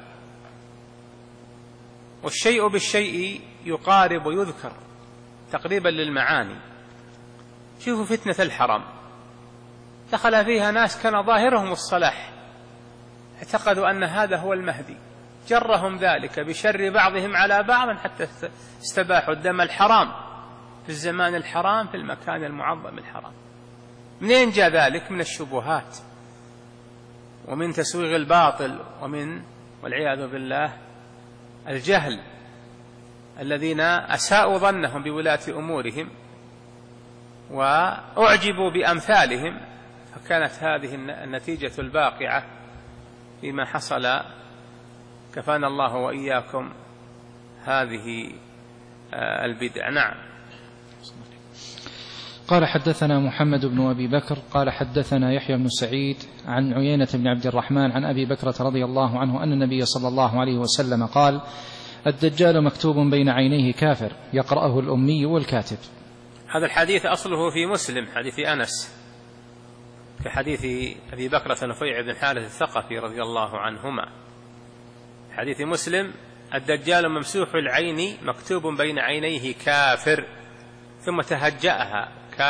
A: والشيء بالشيء يقارب ويذكر تقريبا للمعاني. شوفوا فتنة الحرم، دخل فيها ناس كان ظاهرهم الصلاح، اعتقدوا أن هذا هو المهدي، جرهم ذلك بشر بعضهم على بعض حتى استباحوا الدم الحرام في الزمان الحرام في المكان المعظم الحرام. منين جاء ذلك؟ من الشبهات ومن تسويغ الباطل ومن والعياذ بالله الجهل الذين أساءوا ظنهم بولاة أمورهم وأعجبوا بأمثالهم، فكانت هذه النتيجة الباقعة فيما حصل. كفانا الله وإياكم هذه البدع. نعم.
B: قال حدثنا محمد بن أبي بكر قال حدثنا يحيى بن سعيد عن عيينة بن عبد الرحمن عن أبي بكرة رضي الله عنه أن النبي صلى الله عليه وسلم قال: الدجال مكتوب بين عينيه كافر يقرأه الأمي والكاتب.
A: هذا الحديث أصله في مسلم، حديث أنس، كحديث أبي بكرة نفيع بن حارث الثقفي رضي الله عنهما. حديث مسلم: الدجال ممسوح العين مكتوب بين عينيه كافر، ثم تهجأها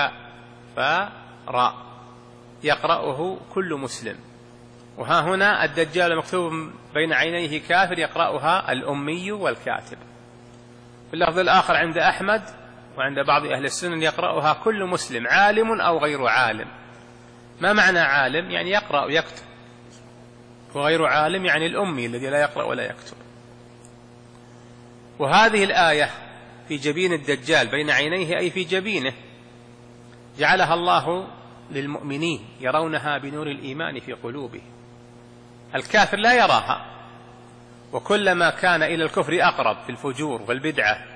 A: كافر يقرأه كل مسلم. وها هنا الدجال مكتوب بين عينيه كافر يقرأها الأمي والكاتب. في اللفظ الآخر عند أحمد وعند بعض أهل السنن يقرأها كل مسلم عالم أو غير عالم. ما معنى عالم؟ يعني يقرأ ويكتب، وغير عالم يعني الأمي الذي لا يقرأ ولا يكتب. وهذه الآية في جبين الدجال بين عينيه أي في جبينه جعلها الله للمؤمنين يرونها بنور الإيمان في قلوبهم. الكافر لا يراها، وكلما كان إلى الكفر أقرب في الفجور والبدعة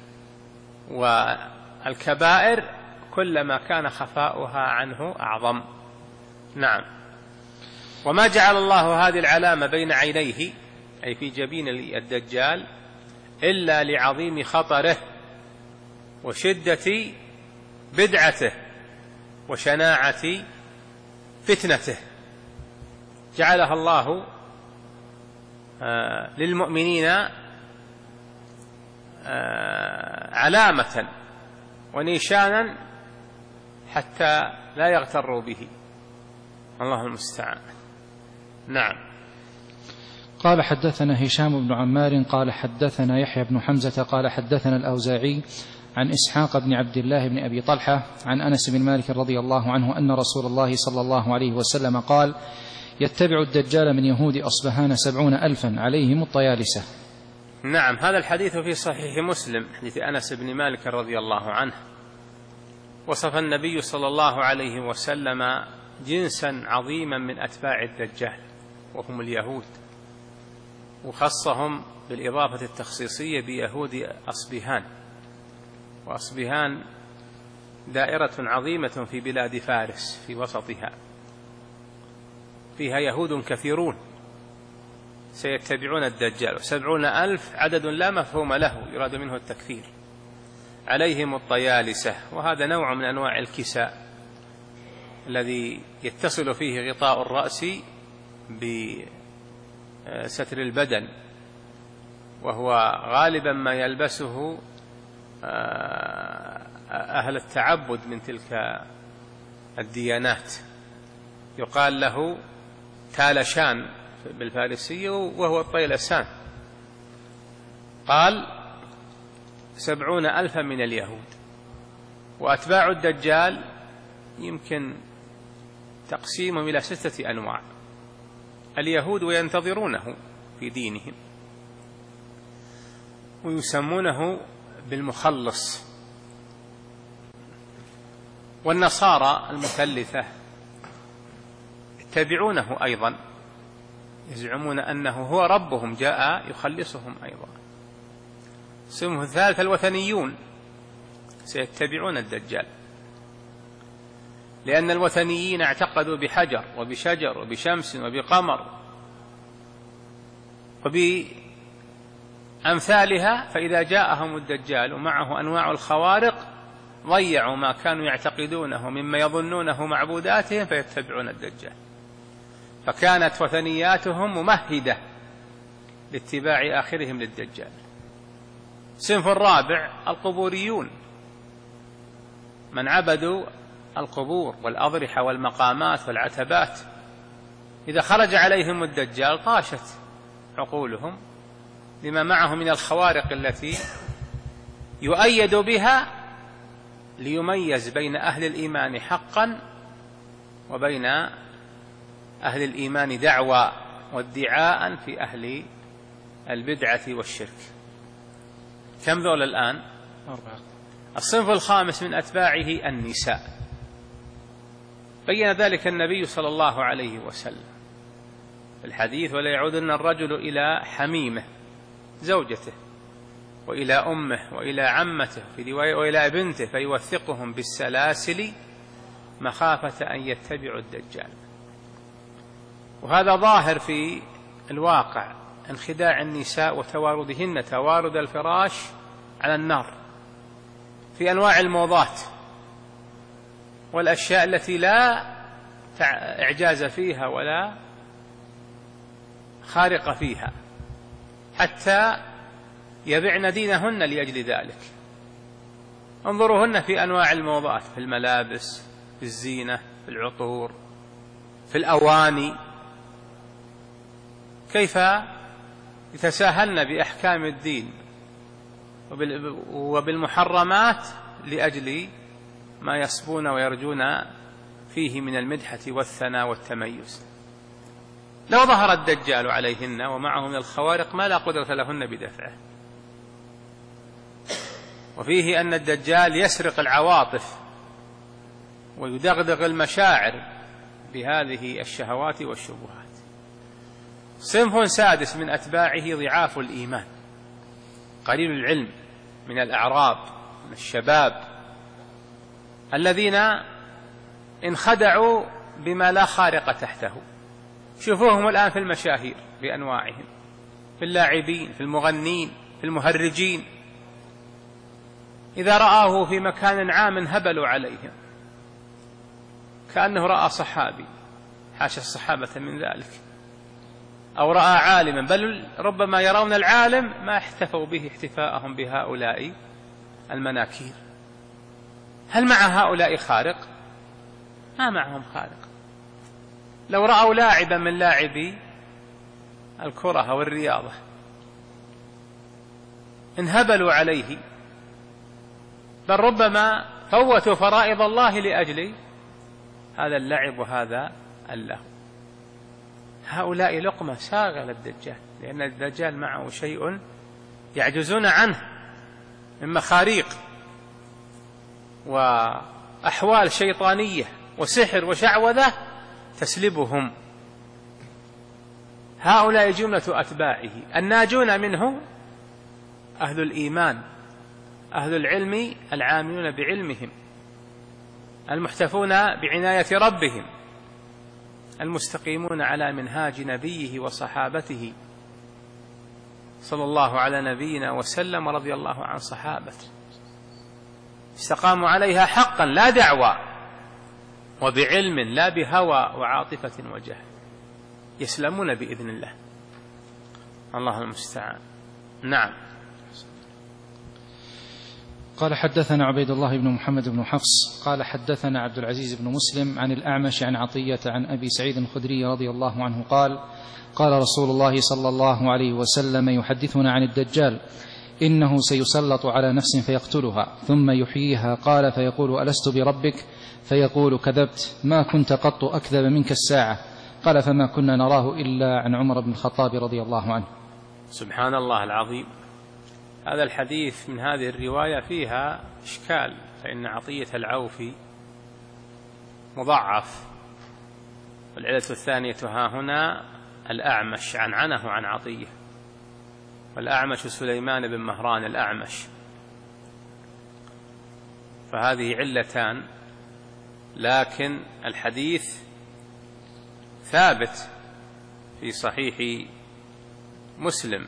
A: والكبائر كلما كان خفاؤها عنه أعظم. نعم. وما جعل الله هذه العلامة بين عينيه أي في جبين الدجال إلا لعظيم خطره وشدة بدعته وشناعة فتنته، جعلها الله آه للمؤمنين آه علامة ونيشانا حتى لا يغتروا به. الله المستعان. نعم.
B: قال حدثنا هشام بن عمار قال حدثنا يحيى بن حمزة قال حدثنا الأوزاعي عن إسحاق بن عبد الله بن أبي طلحة عن أنس بن مالك رضي الله عنه أن رسول الله صلى الله عليه وسلم قال: يتبع الدجال من يهود أصبهان سبعون ألفا عليهم الطيالسة.
A: نعم. هذا الحديث في صحيح مسلم، حديث أنس بن مالك رضي الله عنه. وصف النبي صلى الله عليه وسلم جنسا عظيما من أتباع الدجال وهم اليهود، وخصهم بالإضافة التخصيصية بيهود أصبهان. وأصبهان دائرة عظيمة في بلاد فارس في وسطها، فيها يهود كثيرون سيتبعون الدجال، وسبعون ألف عدد لا مفهوم له يراد منه التكثير. عليهم الطيالسة، وهذا نوع من أنواع الكساء الذي يتصل فيه غطاء الرأس بستر البدن، وهو غالبا ما يلبسه أهل التعبد من تلك الديانات، يقال له تالشان بالفارسية وهو الطيلسان. قال: سبعون ألفا من اليهود. وأتباع الدجال يمكن تقسيمهم إلى ستة أنواع: اليهود وينتظرونه في دينهم ويسمونه بالمخلص، والنصارى المثلثة يتبعونه أيضا، يزعمون أنه هو ربهم جاء يخلصهم أيضا. اسمه الثالث الوثنيون، سيتبعون الدجال، لأن الوثنيين اعتقدوا بحجر وبشجر وبشمس وبقمر وبأمثالها. فإذا جاءهم الدجال ومعه أنواع الخوارق ضيعوا ما كانوا يعتقدونه مما يظنونه معبوداتهم فيتبعون الدجال، فكانت وثنياتهم ممهدة لاتباع آخرهم للدجال. الصنف الرابع القبوريون، من عبدوا القبور والأضرحة والمقامات والعتبات. إذا خرج عليهم الدجال طاشت عقولهم لما معه من الخوارق التي يؤيد بها ليميز بين أهل الإيمان حقا وبين أهل الإيمان دعوى وادعاء في أهل البدعة والشرك. كم ذول الآن؟ أربعة. الصنف الخامس من أتباعه النساء، بين ذلك النبي صلى الله عليه وسلم في الحديث: ولا يعودن الرجل إلى حميمه زوجته وإلى أمه وإلى عمته في رواية وإلى بنته فيوثقهم بالسلاسل مخافة أن يتبعوا الدجال. وهذا ظاهر في الواقع، انخداع النساء وتواردهن توارد الفراش على النار في أنواع الموضات والأشياء التي لا إعجاز فيها ولا خارق فيها، حتى يبعن دينهن لأجل ذلك. انظروهن في أنواع الموضات، في الملابس، في الزينة، في العطور، في الأواني، كيف يتساهلن بأحكام الدين وبالمحرمات لأجل ما يصبون ويرجون فيه من المدحة والثناء والتميز. لو ظهر الدجال عليهن ومعه من الخوارق ما لا قدرة لهن بدفعه. وفيه أن الدجال يسرق العواطف ويدغدغ المشاعر بهذه الشهوات والشبهات. صنف سادس من أتباعه ضعاف الإيمان، قليل العلم من الأعراب من الشباب الذين انخدعوا بما لا خارق تحته. شوفوهم الآن في المشاهير بأنواعهم، في اللاعبين، في المغنين، في المهرجين، إذا رآه في مكان عام هبلوا عليهم كأنه رأى صحابي، حاشا الصحابة من ذلك، أو رأى عالما، بل ربما يرون العالم ما احتفوا به احتفاءهم بهؤلاء المناكير. هل مع هؤلاء خارق؟ ما معهم خارق. لو رأوا لاعبا من لاعبي الكرة والرياضة انهبلوا عليه، بل ربما فوتوا فرائض الله لأجل هذا اللعب وهذا اللهو. هؤلاء لقمة ساغة للدجال، لأن الدجال معه شيء يعجزون عنه من مخاريق وأحوال شيطانية وسحر وشعوذة تسلبهم. هؤلاء جملة أتباعه الناجون منه أهل الإيمان، أهل العلم العاملون بعلمهم، المحتفون بعناية ربهم، المستقيمون على منهاج نبيه وصحابته صلى الله على نبينا وسلم ورضي الله عن صحابته، استقاموا عليها حقا لا دعوى، وبعلم لا بهوى وعاطفة وجهل، يسلمون بإذن الله. الله المستعان. نعم.
B: قال حدثنا عبيد الله بن محمد بن حفص قال حدثنا عبد العزيز بن مسلم عن الأعمش عن عطية عن أبي سعيد الخدري رضي الله عنه قال قال رسول الله صلى الله عليه وسلم يحدثنا عن الدجال: إنه سيسلط على نفس فيقتلها ثم يحييها، قال فيقول: ألست بربك؟ فيقول: كذبت، ما كنت قط أكذب منك الساعة. قال: فما كنا نراه إلا عن عمر بن الخطاب رضي الله عنه.
A: سبحان الله العظيم. هذا الحديث من هذه الرواية فيها إشكال، فإن عطية العوفي مضعف، والعلة الثانية ها هنا الأعمش عن عنه عن عطية، والأعمش سليمان بن مهران الأعمش، فهذه علتان، لكن الحديث ثابت في صحيح مسلم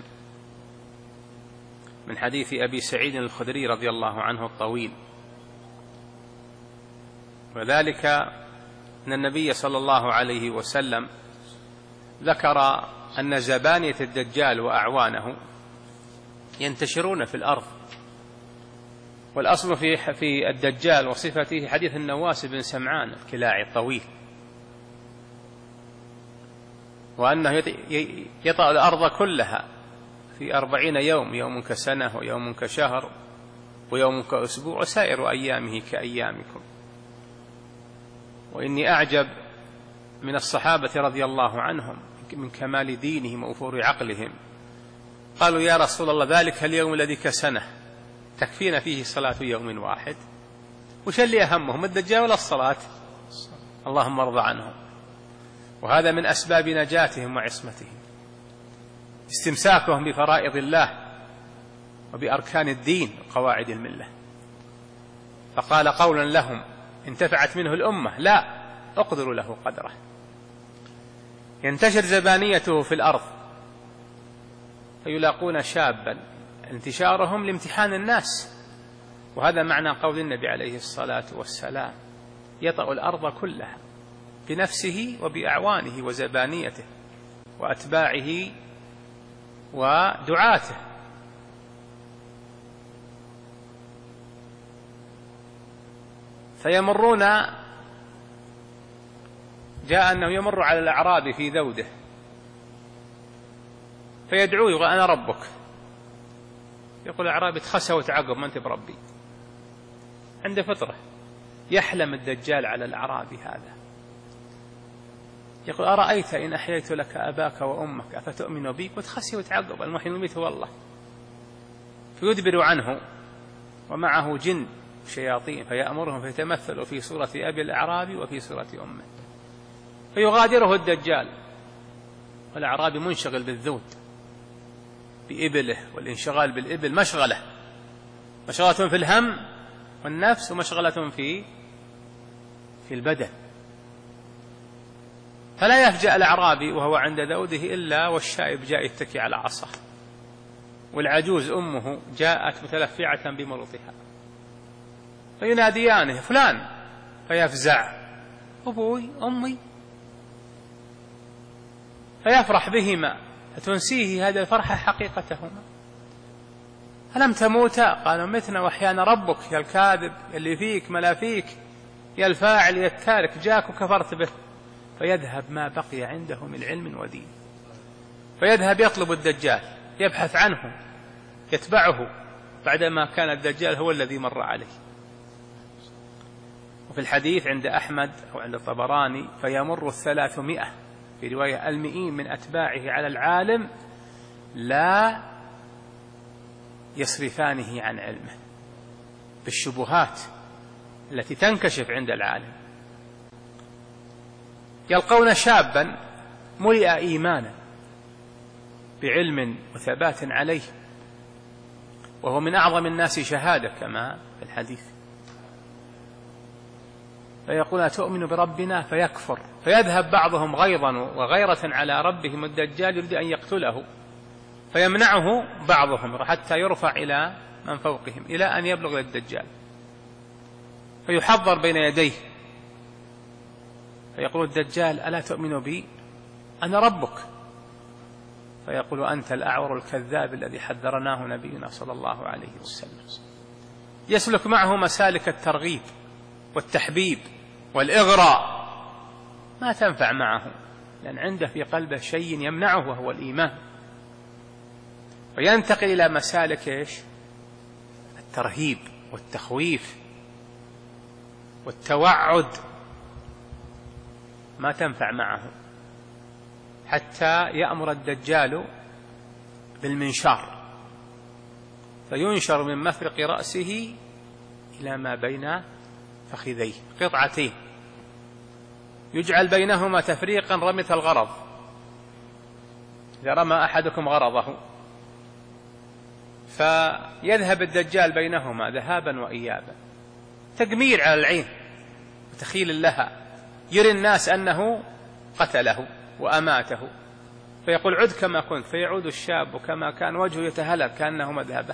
A: من حديث أبي سعيد الخدري رضي الله عنه الطويل، وذلك أن النبي صلى الله عليه وسلم ذكر أن زبانية الدجال وأعوانه ينتشرون في الأرض. والأصل في في الدجال وصفته حديث النواس بن سمعان الكلاعي الطويل، وأنه يطأ الأرض كلها في أربعين يوم، يوم كسنة ويوم كشهر ويوم كأسبوع وسائر أيامه كأيامكم. وإني أعجب من الصحابة رضي الله عنهم من كمال دينهم ووفور عقلهم، قالوا يا رسول الله ذلك اليوم الذي كسنة تكفينا فيه صلاة يوم واحد؟ وش اللي أهمهم الدجال ولا الصلاة؟ اللهم ارضى عنهم. وهذا من أسباب نجاتهم وعصمتهم، استمساكهم بفرائض الله وبأركان الدين وقواعد الملة. فقال قولا لهم انتفعت منه الأمة، لا أقدر له قدره. ينتشر زبانيته في الأرض فيلاقون شابا انتشارهم لامتحان الناس، وهذا معنى قول النبي عليه الصلاة والسلام يطأ الأرض كلها بنفسه وبأعوانه وزبانيته وأتباعه ودعاته. فيمرون، جاء أنه يمر على الأعرابي في ذوده فيدعوه يقول أنا ربك، يقول الأعرابي تخسى وتعقب ما أنت بربي، عنده فطرة. يحلم الدجال على الأعرابي هذا، يقول أرأيت إن أحييت لك أباك وأمك أفتؤمن بي؟ وتخسي وتعقب، المحيي الميت هو الله. فيدبر عنه ومعه جن شياطين فيأمرهم فيتمثلوا في صورة أبي الأعرابي وفي صورة أمه، فيغادره الدجال والأعرابي منشغل بالذود بإبله، والانشغال بالإبل مشغلة، مشغلة في الهم والنفس ومشغلة في في البدن. فلا يفجأ الأعرابي وهو عند ذوده إلا والشائب جاء يتكي على عصاه، والعجوز أمه جاءت متلفعة بمرضها، فيناديانه فلان، فيفزع أبوي أمي، فيفرح بهما فتنسيه هذا الفرح حقيقتهما. ألم تموتا؟ قالوا متنا وأحيانا ربك، يا الكاذب اللي فيك ملا فيك، يا الفاعل يا التارك، جاك وكفرت به. فيذهب ما بقي عنده من علم ودين، فيذهب يطلب الدجال يبحث عنه يتبعه بعدما كان الدجال هو الذي مر عليه. وفي الحديث عند أحمد أو عند الطبراني فيمر الثلاثمائة في رواية المئين من أتباعه على العالم لا يصرفانه عن علمه بالشبهات التي تنكشف عند العالم. يلقون شابا ملئ إيمانا بعلم وثبات عليه، وهو من أعظم الناس شهادة كما في الحديث، فيقول تؤمن بربنا؟ فيكفر، فيذهب بعضهم غيظا وغيرة على ربهم الدجال يريد أن يقتله، فيمنعه بعضهم حتى يرفع إلى من فوقهم إلى أن يبلغ الدجال، فيحضر بين يديه، فيقول الدجال ألا تؤمن بي؟ أنا ربك. فيقول أنت الأعور الكذاب الذي حذرناه نبينا صلى الله عليه وسلم. يسلك معه مسالك الترغيب والتحبيب والإغراء، ما تنفع معه، لأن عنده في قلبه شيء يمنعه وهو الإيمان. وينتقل إلى مسالك إيش؟ الترهيب والتخويف والتوعد، ما تنفع معه، حتى يأمر الدجال بالمنشار فينشر من مفرق رأسه إلى ما بين فخذيه قطعتين، يجعل بينهما تفريقا رمية الغرض، إذا رمى أحدكم غرضه فيذهب الدجال بينهما ذهابا وإيابا، تقمير على العين وتخيل لها، يري الناس أنه قتله وأماته فيقول عد كما كنت، فيعود الشاب كما كان، وجهه يتهلل كأنه مذهبه.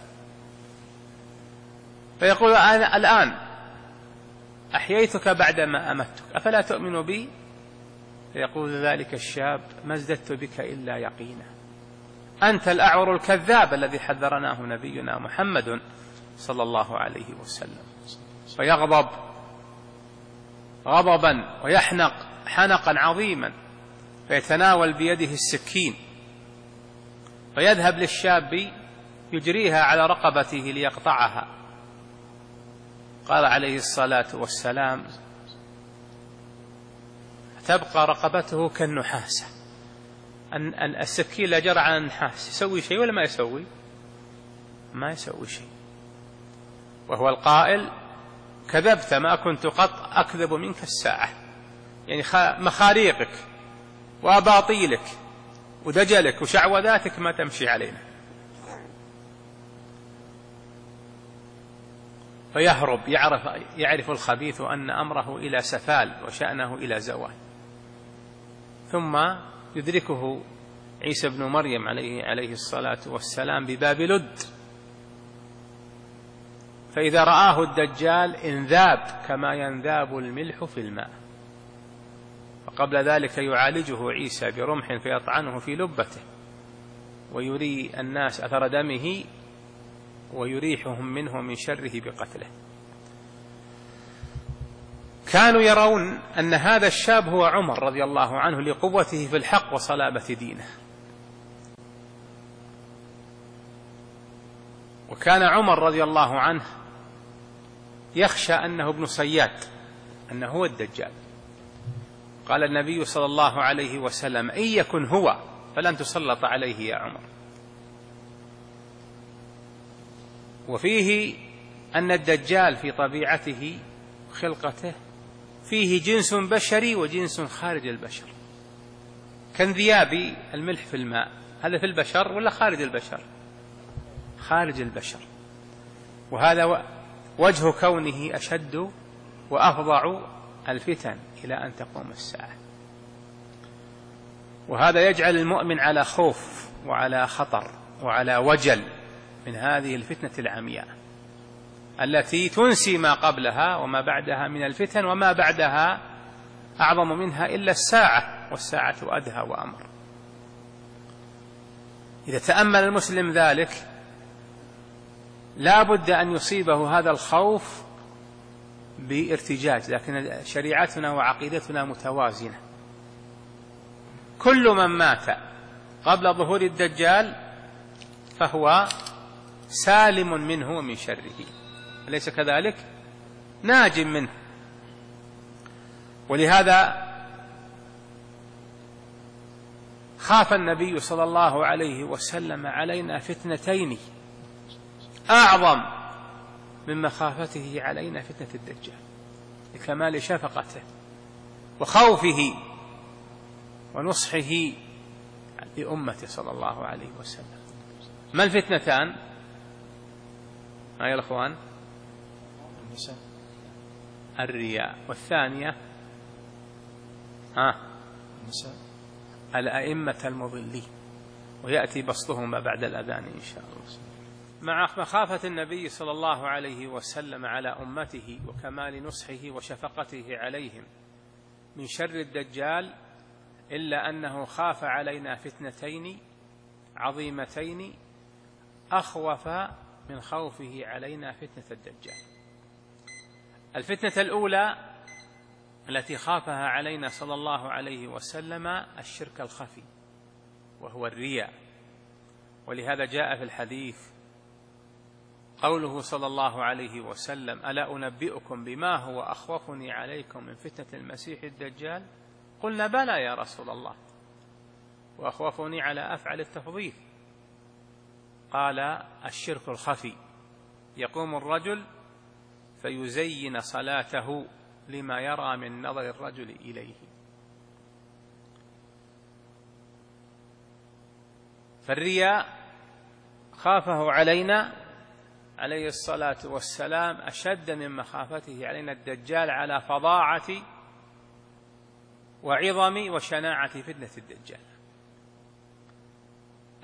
A: فيقول أنا الآن أحييتك بعدما أمتك، أفلا تؤمن بي؟ فيقول ذلك الشاب ما ازددت بك إلا يقينا، أنت الأعور الكذاب الذي حذرناه نبينا محمد صلى الله عليه وسلم. فيغضب غضبا ويحنق حنقا عظيما، فيتناول بيده السكين فيذهب للشاب يجريها على رقبته ليقطعها. قال عليه الصلاة والسلام تبقى رقبته كالنحاسة. أن السكين لا جرى على النحاس يسوي شيء ولا ما يسوي؟ ما يسوي شيء. وهو القائل كذبت ما كنت قط أكذب منك الساعة، يعني مخاريقك وأباطيلك ودجلك وشعوذاتك ما تمشي علينا. فيهرب، يعرف, يعرف الخبيث أن أمره إلى سفال وشأنه إلى زوال. ثم يدركه عيسى بن مريم عليه, عليه الصلاة والسلام بباب لد، فإذا رآه الدجال انذاب كما ينذاب الملح في الماء. وقبل ذلك يعالجه عيسى برمح فيطعنه في لبته ويري الناس أثر دمه ويريحهم منه من شره بقتله. كانوا يرون أن هذا الشاب هو عمر رضي الله عنه لقوته في الحق وصلابة دينه. وكان عمر رضي الله عنه يخشى أنه ابن صياد، أنه هو الدجال. قال النبي صلى الله عليه وسلم إن يكن هو فلن تسلط عليه يا عمر. وفيه أن الدجال في طبيعته خلقته فيه جنس بشري وجنس خارج البشر، كانذياب الملح في الماء. هذا في البشر ولا خارج البشر؟ خارج البشر. وهذا وجه كونه أشد وأفظع الفتن إلى أن تقوم الساعة. وهذا يجعل المؤمن على خوف وعلى خطر وعلى وجل من هذه الفتنة العمياء التي تنسي ما قبلها وما بعدها من الفتن، وما بعدها أعظم منها إلا الساعة، والساعة أدهى وأمر. إذا تأمل المسلم ذلك لا بد أن يصيبه هذا الخوف بارتجاج، لكن شريعتنا وعقيدتنا متوازنة. كل من مات قبل ظهور الدجال فهو سالم منه ومن شره، أليس كذلك؟ ناج منه. ولهذا خاف النبي صلى الله عليه وسلم علينا فتنتين أعظم من مخافته علينا فتنة الدجال، لكمال شفقته وخوفه ونصحه لأمته صلى الله عليه وسلم. ما الفتنتان؟ ما يا الأخوان؟ الرياء، والثانية ها الأئمة المضلين، ويأتي بسطهما بعد الأذان إن شاء الله. مع مخافة النبي صلى الله عليه وسلم على أمته وكمال نصحه وشفقته عليهم من شر الدجال، إلا أنه خاف علينا فتنتين عظيمتين أخوف من خوفه علينا فتنة الدجال. الفتنة الأولى التي خافها علينا صلى الله عليه وسلم الشرك الخفي، وهو الرياء. ولهذا جاء في الحديث قوله صلى الله عليه وسلم ألا أنبئكم بما هو أخوفني عليكم من فتنة المسيح الدجال؟ قلنا بلى يا رسول الله، وأخوفني على أفعل التفضيل. قال الشرك الخفي، يقوم الرجل فيزين صلاته لما يرى من نظر الرجل إليه. فالرياء خافه علينا عليه الصلاة والسلام أشد من مخافته علينا الدجال، على فظاعة وعظم وشناعة فتنة الدجال.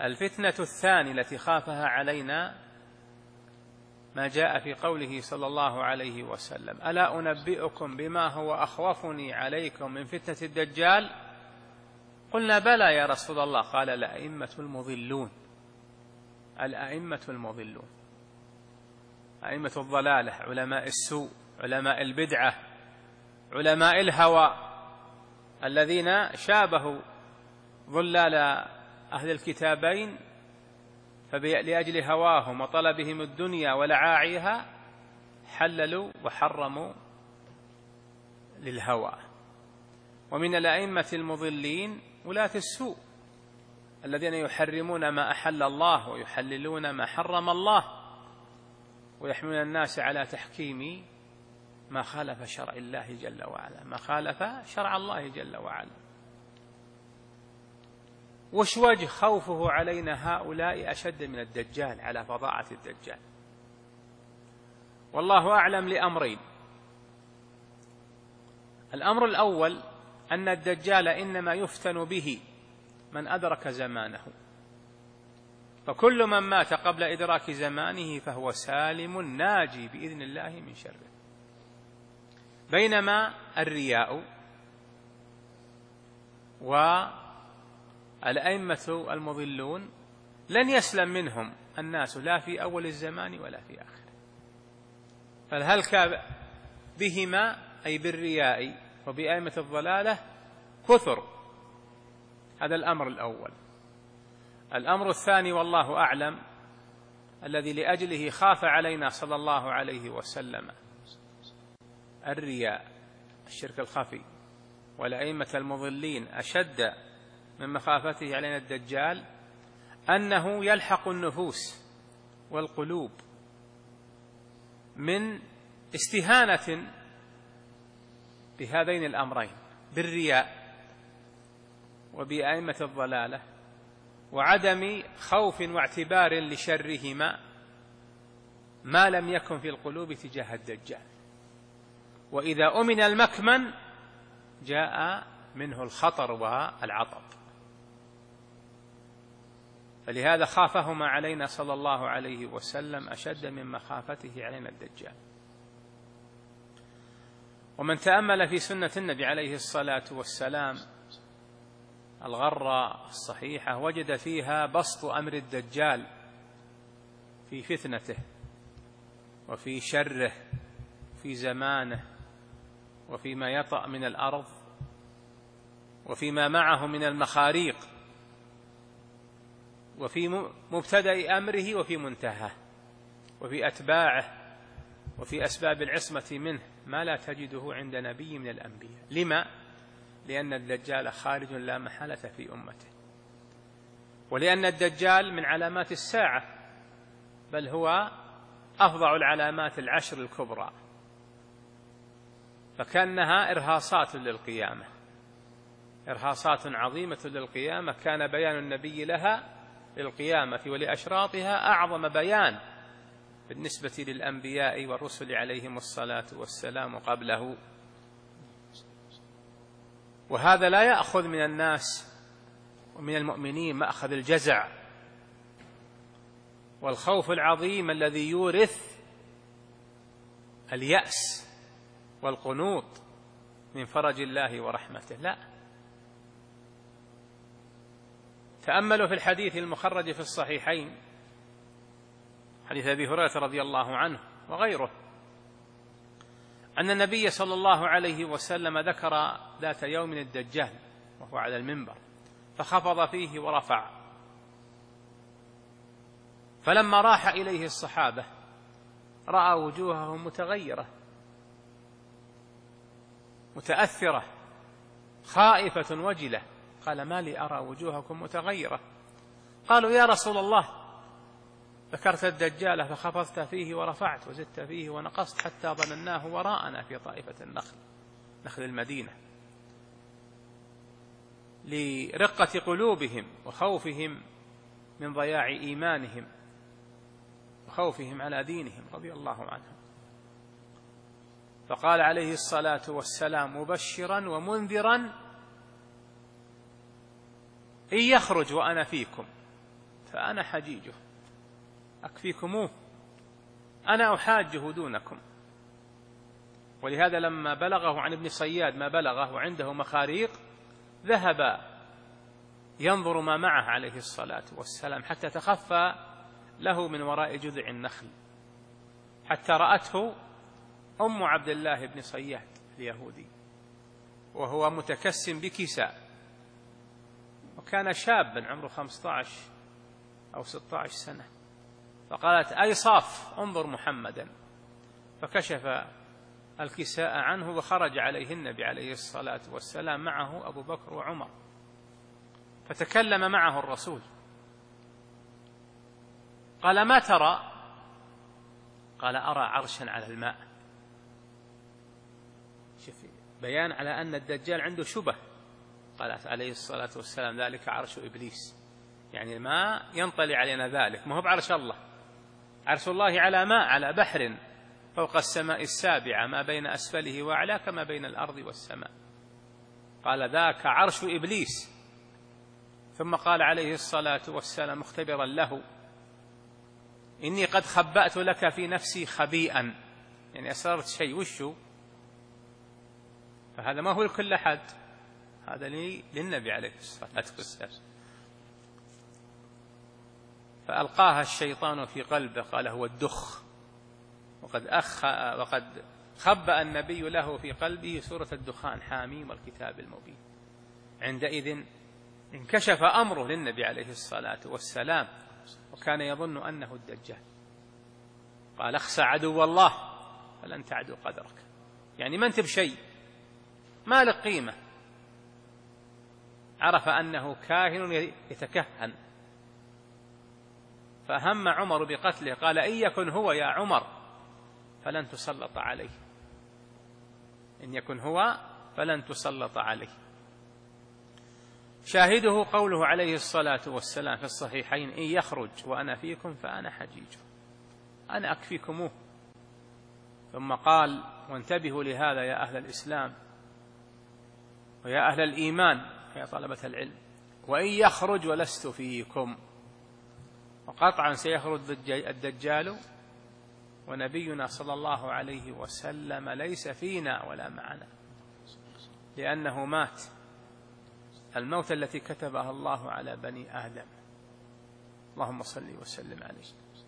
A: الفتنة الثانية التي خافها علينا ما جاء في قوله صلى الله عليه وسلم: ألا أنبئكم بما هو أخوفني عليكم من فتنة الدجال؟ قلنا: بلى يا رسول الله. قال: الأئمة المضلون، الأئمة المضلون، أئمة الضلالة، علماء السوء، علماء البدعة، علماء الهوى، الذين شابهوا ضلال أهل الكتابين، فلأجل هواهم وطلبهم الدنيا ولعاعيها حللوا وحرموا للهوى. ومن الأئمة المضلين ولاة السوء الذين يحرمون ما أحل الله ويحللون ما حرم الله، ويحملون الناس على تحكيم ما خالف شرع الله جل وعلا، ما خالف شرع الله جل وعلا. وش وجه خوفه علينا هؤلاء أشد من الدجال على فظاعة الدجال؟ والله أعلم لأمرين. الأمر الأول أن الدجال إنما يفتن به من أدرك زمانه، فكل من مات قبل إدراك زمانه فهو سالم ناجي بإذن الله من شره. بينما الرياء والأئمة المضلون لن يسلم منهم الناس لا في أول الزمان ولا في آخره. فالهلك بهما أي بالرياء وبأئمة الضلالة كثر. هذا الأمر الأول. الأمر الثاني والله أعلم الذي لأجله خاف علينا صلى الله عليه وسلم الرياء، الشرك الخفي، والأئمة المضلين أشد من مخافته علينا الدجال، أنه يلحق النفوس والقلوب من استهانة بهذين الأمرين، بالرياء وبأئمة الضلالة، وعدم خوف واعتبار لشرهما ما لم يكن في القلوب تجاه الدجال. وإذا أمن المكمن جاء منه الخطر والعطب. فلهذا خافهما علينا صلى الله عليه وسلم أشد من مخافته علينا الدجال. ومن تأمل في سنة النبي عليه الصلاة والسلام الغرة الصحيحة وجد فيها بسط أمر الدجال في فتنته وفي شره في زمانه وفيما يطأ من الأرض وفيما معه من المخاريق وفي مبتدأ أمره وفي منتهاه وفي أتباعه وفي أسباب العصمة منه ما لا تجده عند نبي من الأنبياء. لما؟ لأن الدجال خارج لا محالة في أمته، ولأن الدجال من علامات الساعة، بل هو أفظع العلامات العشر الكبرى، فكأنها إرهاصات للقيامة، إرهاصات عظيمة للقيامة. كان بيان النبي لها للقيامة ولأشراطها أعظم بيان بالنسبة للأنبياء والرسل عليهم الصلاة والسلام قبله. وهذا لا يأخذ من الناس ومن المؤمنين مأخذ الجزع والخوف العظيم الذي يورث اليأس والقنوط من فرج الله ورحمته. لا، تأملوا في الحديث المخرج في الصحيحين، حديث أبي هريرة رضي الله عنه وغيره، أن النبي صلى الله عليه وسلم ذكر ذات يوم الدجال وهو على المنبر فخفض فيه ورفع، فلما راح إليه الصحابة رأى وجوههم متغيرة متأثرة خائفة وجلة. قال: ما لي أرى وجوهكم متغيرة؟ قالوا: يا رسول الله، ذكرت الدجال فخفضت فيه ورفعت وزدت فيه ونقصت حتى ظنناه وراءنا في طائفة النخل، نخل المدينة، لرقة قلوبهم وخوفهم من ضياع إيمانهم وخوفهم على دينهم رضي الله عنهم. فقال عليه الصلاة والسلام مبشرا ومنذرا: إن يخرج وأنا فيكم فأنا حجيجه أكفيكموه، أنا أحاجه دونكم. ولهذا لما بلغه عن ابن صياد ما بلغه وعنده مخاريق ذهب ينظر ما معه عليه الصلاة والسلام حتى تخفى له من وراء جذع النخل، حتى رأته أم عبد الله بن صياد اليهودي وهو متكسم بكساء، وكان شابا عمره خمسة عشر أو ستة عشر سنة، فقالت: أي صاف انظر محمدا، فكشف الكساء عنه وخرج عليه النبي عليه الصلاة والسلام معه أبو بكر وعمر، فتكلم معه الرسول قال: ما ترى؟ قال: أرى عرشا على الماء. شوف بيان على أن الدجال عنده شبه. قالت عليه الصلاة والسلام: ذلك عرش إبليس، يعني ما ينطلي علينا ذلك، ما هو بعرش الله، عرش الله على ماء، على بحر فوق السماء السابعة، ما بين أسفله وأعلى كما بين الأرض والسماء. قال: ذاك عرش إبليس. ثم قال عليه الصلاة والسلام مختبرا له: إني قد خبأت لك في نفسي خبيئا، يعني أسررت شيء. وشو؟ فهذا ما هو لكل أحد، هذا لي للنبي عليه الصلاة والسلام. فألقاها الشيطان في قلبه، قال: هو الدخ. وقد أخ وقد خبأ النبي له في قلبه سورة الدخان، حاميم والكتاب المبين. عندئذ انكشف أمره للنبي عليه الصلاة والسلام، وكان يظن أنه الدجال. قال: اخسى عدو الله فلن تعدو قدرك، يعني ما انت بشيء، ما لك قيمة. عرف أنه كاهن يتكهن، فهم عمر بقتله. قال: إن يكن هو يا عمر فلن تسلط عليه، إن يكن هو فلن تسلط عليه. شاهده قوله عليه الصلاة والسلام في الصحيحين: إن يخرج وأنا فيكم فأنا حجيجه، أنا أكفيكموه. ثم قال: وانتبهوا لهذا يا أهل الإسلام ويا أهل الإيمان يا طلبة العلم، وإن يخرج ولست فيكم. وقطعا سيخرج الدجال ونبينا صلى الله عليه وسلم ليس فينا ولا معنا، لأنه مات الموت التي كتبها الله على بني آدم. اللهم صل وسلم عليه.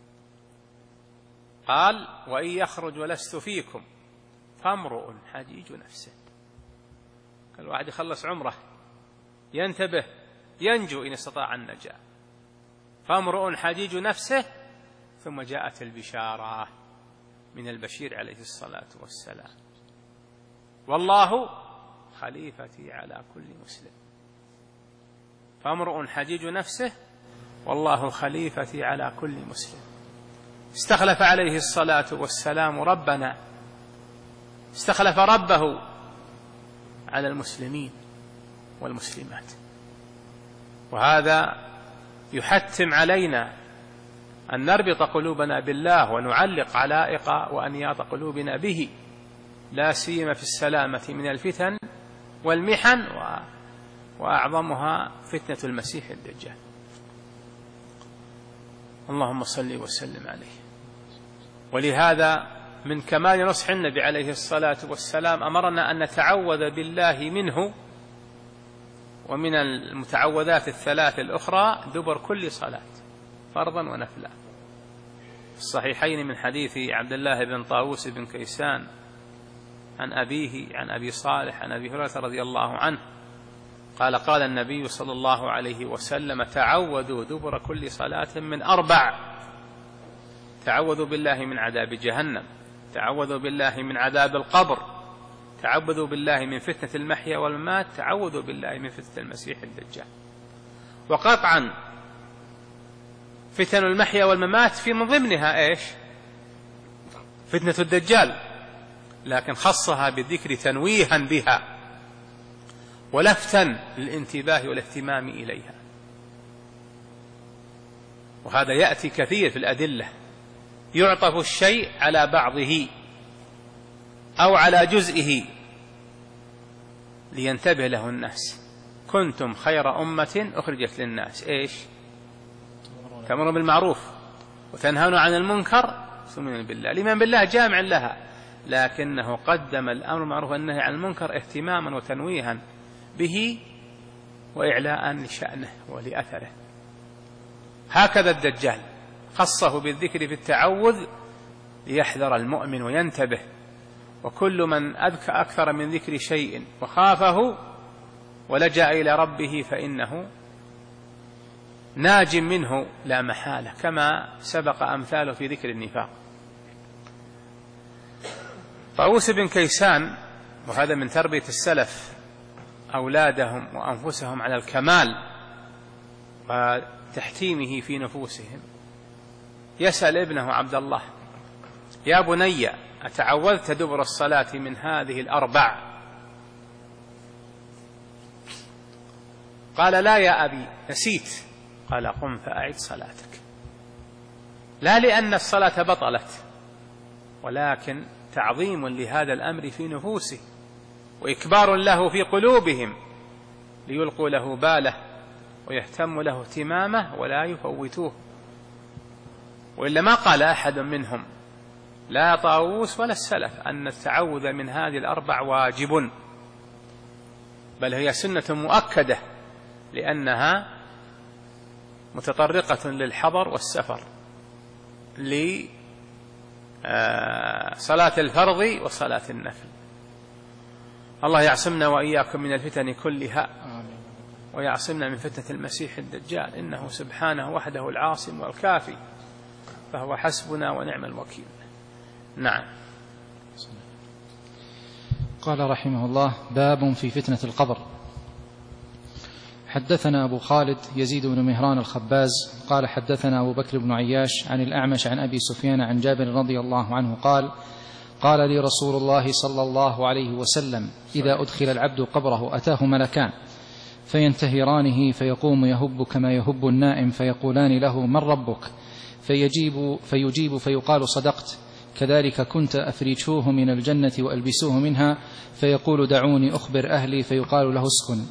A: قال: وإن يخرج ولست فيكم فامرؤ حجيج نفسه. كل واحد يخلص عمره ينتبه ينجو إن استطاع النجاة. فامرؤ حجيج نفسه. ثم جاءت البشارة من البشير عليه الصلاة والسلام: والله خليفتي على كل مسلم. فامرؤ حجيج نفسه والله خليفتي على كل مسلم. استخلف عليه الصلاة والسلام ربنا، استخلف ربه على المسلمين والمسلمات. وهذا يحتم علينا أن نربط قلوبنا بالله ونعلق علائق وأنياط قلوبنا به، لا سيما في السلامة من الفتن والمحن، وأعظمها فتنة المسيح الدجال. اللهم صل وسلم عليه. ولهذا من كمال نصح النبي عليه الصلاة والسلام أمرنا أن نتعوذ بالله منه ومن المتعوذات الثلاث الأخرى دبر كل صلاة فرضا ونفلا. الصحيحين من حديث عبد الله بن طاووس بن كيسان عن أبيه عن أبي صالح عن أبي هريرة رضي الله عنه قال: قال النبي صلى الله عليه وسلم: تعوذوا دبر كل صلاة من أربع: تعوذوا بالله من عذاب جهنم، تعوذوا بالله من عذاب القبر، تعوذوا بالله من فتنة المحيا والممات، تعوذوا بالله من فتنة المسيح الدجال. وقطعا فتن المحيا والممات في من ضمنها إيش؟ فتنة الدجال، لكن خصها بالذكر تنويها بها ولفتا للانتباه والاهتمام إليها. وهذا يأتي كثير في الأدلة، يعطف الشيء على بعضه أو على جزئه لينتبه له الناس. كنتم خير أمة أخرجت للناس إيش؟ تأمرون بالمعروف وتنهون عن المنكر تؤمنون بالله. الإيمان بالله جامع لها، لكنه قدم الأمر بالمعروف والنهي عن المنكر اهتماما وتنويها به وإعلاء لشأنه ولأثره. هكذا الدجال خصه بالذكر في التعوذ ليحذر المؤمن وينتبه، وكل من أذكى أكثر من ذكر شيء وخافه ولجأ إلى ربه فإنه ناج منه لا محالة، كما سبق أمثاله في ذكر النفاق. طاووس بن كيسان، وهذا من تربية السلف أولادهم وأنفسهم على الكمال وتحتيمه في نفوسهم، يسأل ابنه عبد الله: يا بني أتعوذت دبر الصلاة من هذه الأربع؟ قال: لا يا أبي، نسيت. قال: قم فأعد صلاتك. لا لأن الصلاة بطلت، ولكن تعظيم لهذا الأمر في نفوسه وإكبار له في قلوبهم ليلقوا له باله ويهتم له اهتمامه ولا يفوتوه. وإلا ما قال أحد منهم، لا طاووس ولا السلف، أن التعوذ من هذه الأربع واجب، بل هي سنة مؤكدة لأنها متطرقة للحضر والسفر، لصلاة الفرض وصلاة النفل. الله يعصمنا وإياكم من الفتن كلها، ويعصمنا من فتنة المسيح الدجال، إنه سبحانه وحده العاصم والكافي، فهو حسبنا ونعم الوكيل. نعم.
B: قال رحمه الله: باب في فتنة القبر. حدثنا أبو خالد يزيد بن مهران الخباز قال حدثنا أبو بكر بن عياش عن الأعمش عن أبي سفيان عن جابر رضي الله عنه قال: قال لي رسول الله صلى الله عليه وسلم: إذا أدخل العبد قبره أتاه ملكان فينتهرانه فيقوم يهب كما يهب النائم، فيقولان له: من ربك؟ فيجيب, فيجيب فيقال: صدقت، كذلك كنت، أفرجوه من الجنة وألبسوه منها، فيقول: دعوني أخبر أهلي، فيقال له: اسكن.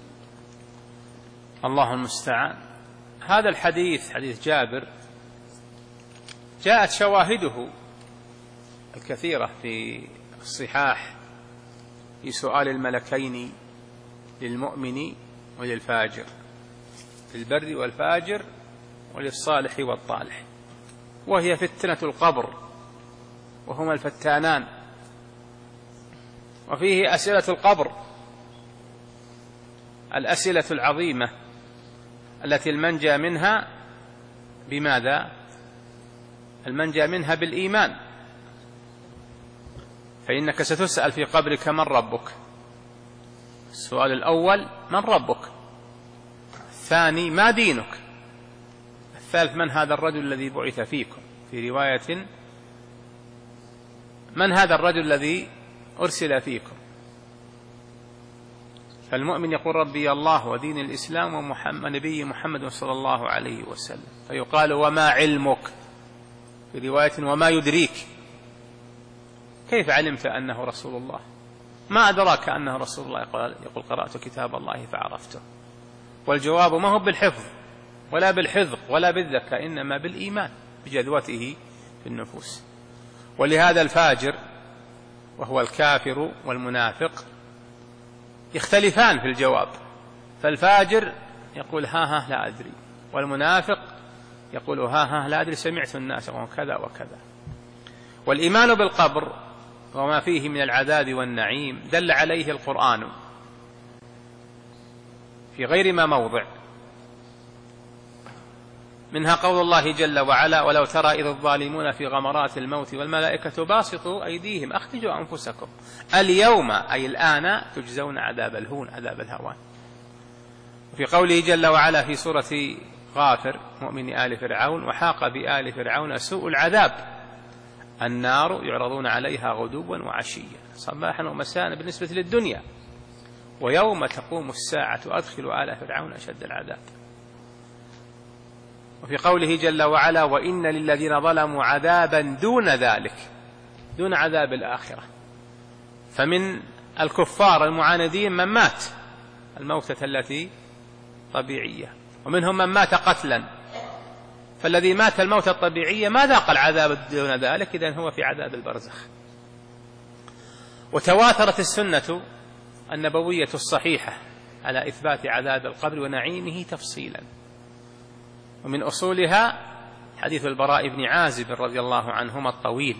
A: الله المستعان. هذا الحديث حديث جابر جاءت شواهده الكثيرة في الصحاح في سؤال الملكين للمؤمن وللفاجر، للبر والفاجر وللصالح والطالح، وهي فتنة القبر، وهما الفتانان. وفيه أسئلة القبر، الأسئلة العظيمة التي المنجى منها بماذا؟ المنجى منها بالإيمان، فإنك ستسأل في قبرك: من ربك؟ السؤال الأول: من ربك؟ الثاني: ما دينك؟ الثالث: من هذا الرجل الذي بعث فيكم؟ في رواية: من هذا الرجل الذي أرسل فيكم؟ فالمؤمن يقول: ربي الله ودين الإسلام ومحمد نبي محمد صلى الله عليه وسلم، فيقال: وما علمك؟ في رواية: وما يدريك؟ كيف علمت أنه رسول الله؟ ما أدراك أنه رسول الله؟ يقول: قرأت كتاب الله فعرفته. والجواب ما هو بالحفظ ولا بالحذق ولا بالذكاء، إنما بالإيمان بجذوته في النفوس. ولهذا الفاجر وهو الكافر والمنافق يختلفان في الجواب، فالفاجر يقول: ها ها لا أدري، والمنافق يقول: ها ها لا أدري، سمعت الناس وكذا وكذا. والإيمان بالقبر وما فيه من العذاب والنعيم دل عليه القرآن في غير ما موضع، منها قول الله جل وعلا: ولو ترى إذ الظالمون في غمرات الموت والملائكة باسطوا أيديهم أخرجوا أنفسكم اليوم، أي الآن، تجزون عذاب الهون، عذاب الهوان. وفي قوله جل وعلا في سورة غافر: مؤمن آل فرعون: وحاق بآل فرعون سوء العذاب، النار يعرضون عليها غدوا وعشيا صباحا ومساء بالنسبة للدنيا، ويوم تقوم الساعة أدخل آل فرعون أشد العذاب. وفي قوله جل وعلا: وإن للذين ظلموا عذابا دون ذلك، دون عذاب الآخرة. فمن الكفار المعاندين من مات الموتة التي طبيعية، ومنهم من مات قتلا فالذي مات الموت الطبيعية ما ذاق العذاب دون ذلك، إذن هو في عذاب البرزخ. وتواترت السنة النبوية الصحيحة على إثبات عذاب القبر ونعيمه تفصيلا، ومن أصولها حديث البراء بن عازب رضي الله عنهما الطويل.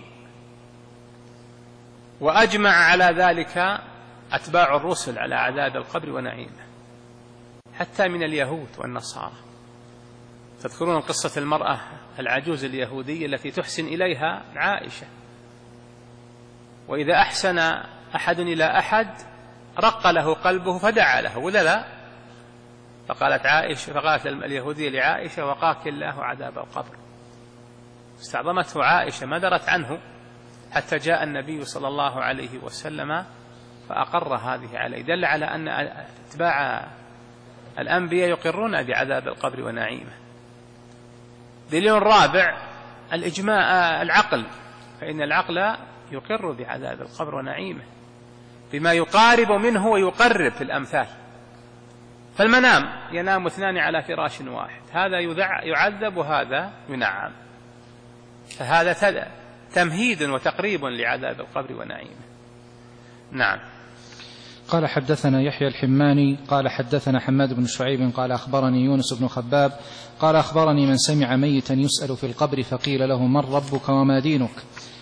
A: وأجمع على ذلك أتباع الرسل على عذاب القبر ونعيمه، حتى من اليهود والنصارى. تذكرون قصة المرأة العجوز اليهودية التي تحسن إليها عائشة، وإذا أحسن أحد إلى أحد رق له قلبه فدعا له، ولا لا؟ فقالت عائشة فقالت اليهودية لعائشة: وقاك الله عذاب القبر. استعظمته عائشة ما درت عنه حتى جاء النبي صلى الله عليه وسلم فأقر هذه عليه. دل على أن اتباع الأنبياء يقرون بعذاب القبر ونعيمه. دليل رابع الإجماع العقل، فإن العقل يقر بعذاب القبر ونعيمه بما يقارب منه ويقرب في الأمثال. فالمنام ينام اثنان على فراش واحد، هذا يعذب وهذا ينعم، فهذا تمهيد وتقريب لعذاب القبر ونعيمه. نعم.
B: قال حدثنا يحيى الحماني قال حدثنا حماد بن شعيب قال أخبرني يونس بن خباب قال أخبرني من سمع ميتا يسأل في القبر فقيل له: من ربك وما دينك؟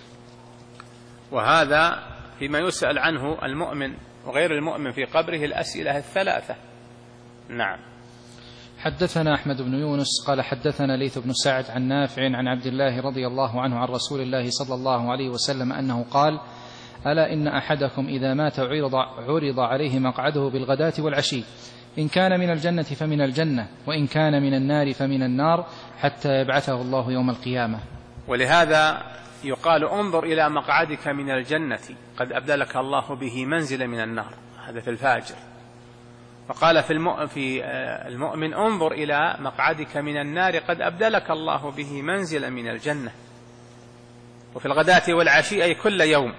A: وهذا فيما يسأل عنه المؤمن وغير المؤمن في قبره الأسئلة الثلاثة. نعم.
B: حدثنا أحمد بن يونس قال حدثنا ليث بن سعد عن نافع عن عبد الله رضي الله عنه عن رسول الله صلى الله عليه وسلم أنه قال: ألا إن أحدكم إذا مات عرض, عرض عليه مقعده بالغداة والعشي، إن كان من الجنة فمن الجنة، وإن كان من النار فمن النار، حتى يبعثه الله يوم القيامة.
A: ولهذا يقال: انظر إلى مقعدك من الجنة قد أبدلك الله به منزل من النار، هذا في الفاجر. وقال في المؤمن: انظر إلى مقعدك من النار قد أبدلك الله به منزل من الجنة. وفي الغداة والعشي أي كل يوم.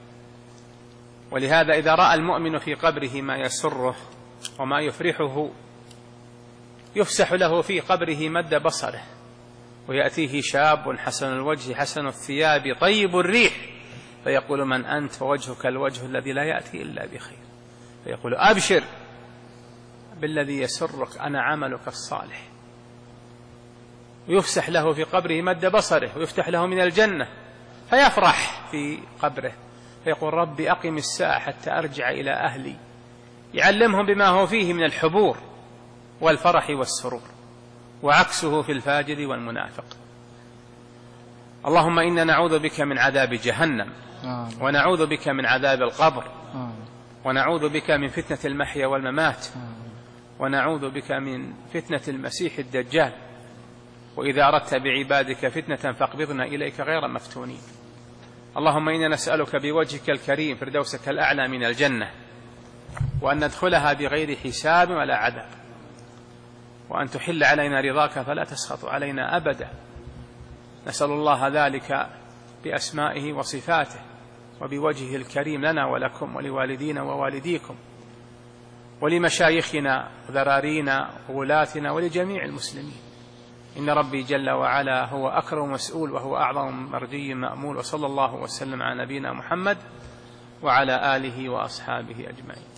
A: ولهذا إذا رأى المؤمن في قبره ما يسره وما يفرحه يفسح له في قبره مد بصره، ويأتيه شاب حسن الوجه حسن الثياب طيب الريح فيقول: من أنت؟ ووجهك الوجه الذي لا يأتي إلا بخير. فيقول: أبشر بالذي يسرك، أنا عملك الصالح. ويفسح له في قبره مد بصره، ويفتح له من الجنة فيفرح في قبره، فيقول: ربي أقم الساعة حتى أرجع إلى أهلي. يعلمهم بما هو فيه من الحبور والفرح والسرور، وعكسه في الفاجر والمنافق. اللهم إنا نعوذ بك من عذاب جهنم، ونعوذ بك من عذاب القبر، ونعوذ بك من فتنة المحيا والممات، ونعوذ بك من فتنة المسيح الدجال. وإذا أردت بعبادك فتنة فاقبضنا إليك غير مفتونين. اللهم إنا نسألك بوجهك الكريم فردوسك الأعلى من الجنة، وأن ندخلها بغير حساب ولا عذاب، وأن تحل علينا رضاك فلا تسخط علينا أبدا. نسأل الله ذلك بأسمائه وصفاته وبوجهه الكريم لنا ولكم ولوالدينا ووالديكم ولمشايخنا وذرارينا وولاتنا ولجميع المسلمين. إن ربي جل وعلا هو أكرم مسؤول، وهو أعظم مرجي مأمول. وصلى الله وسلم على نبينا محمد وعلى آله وأصحابه أجمعين.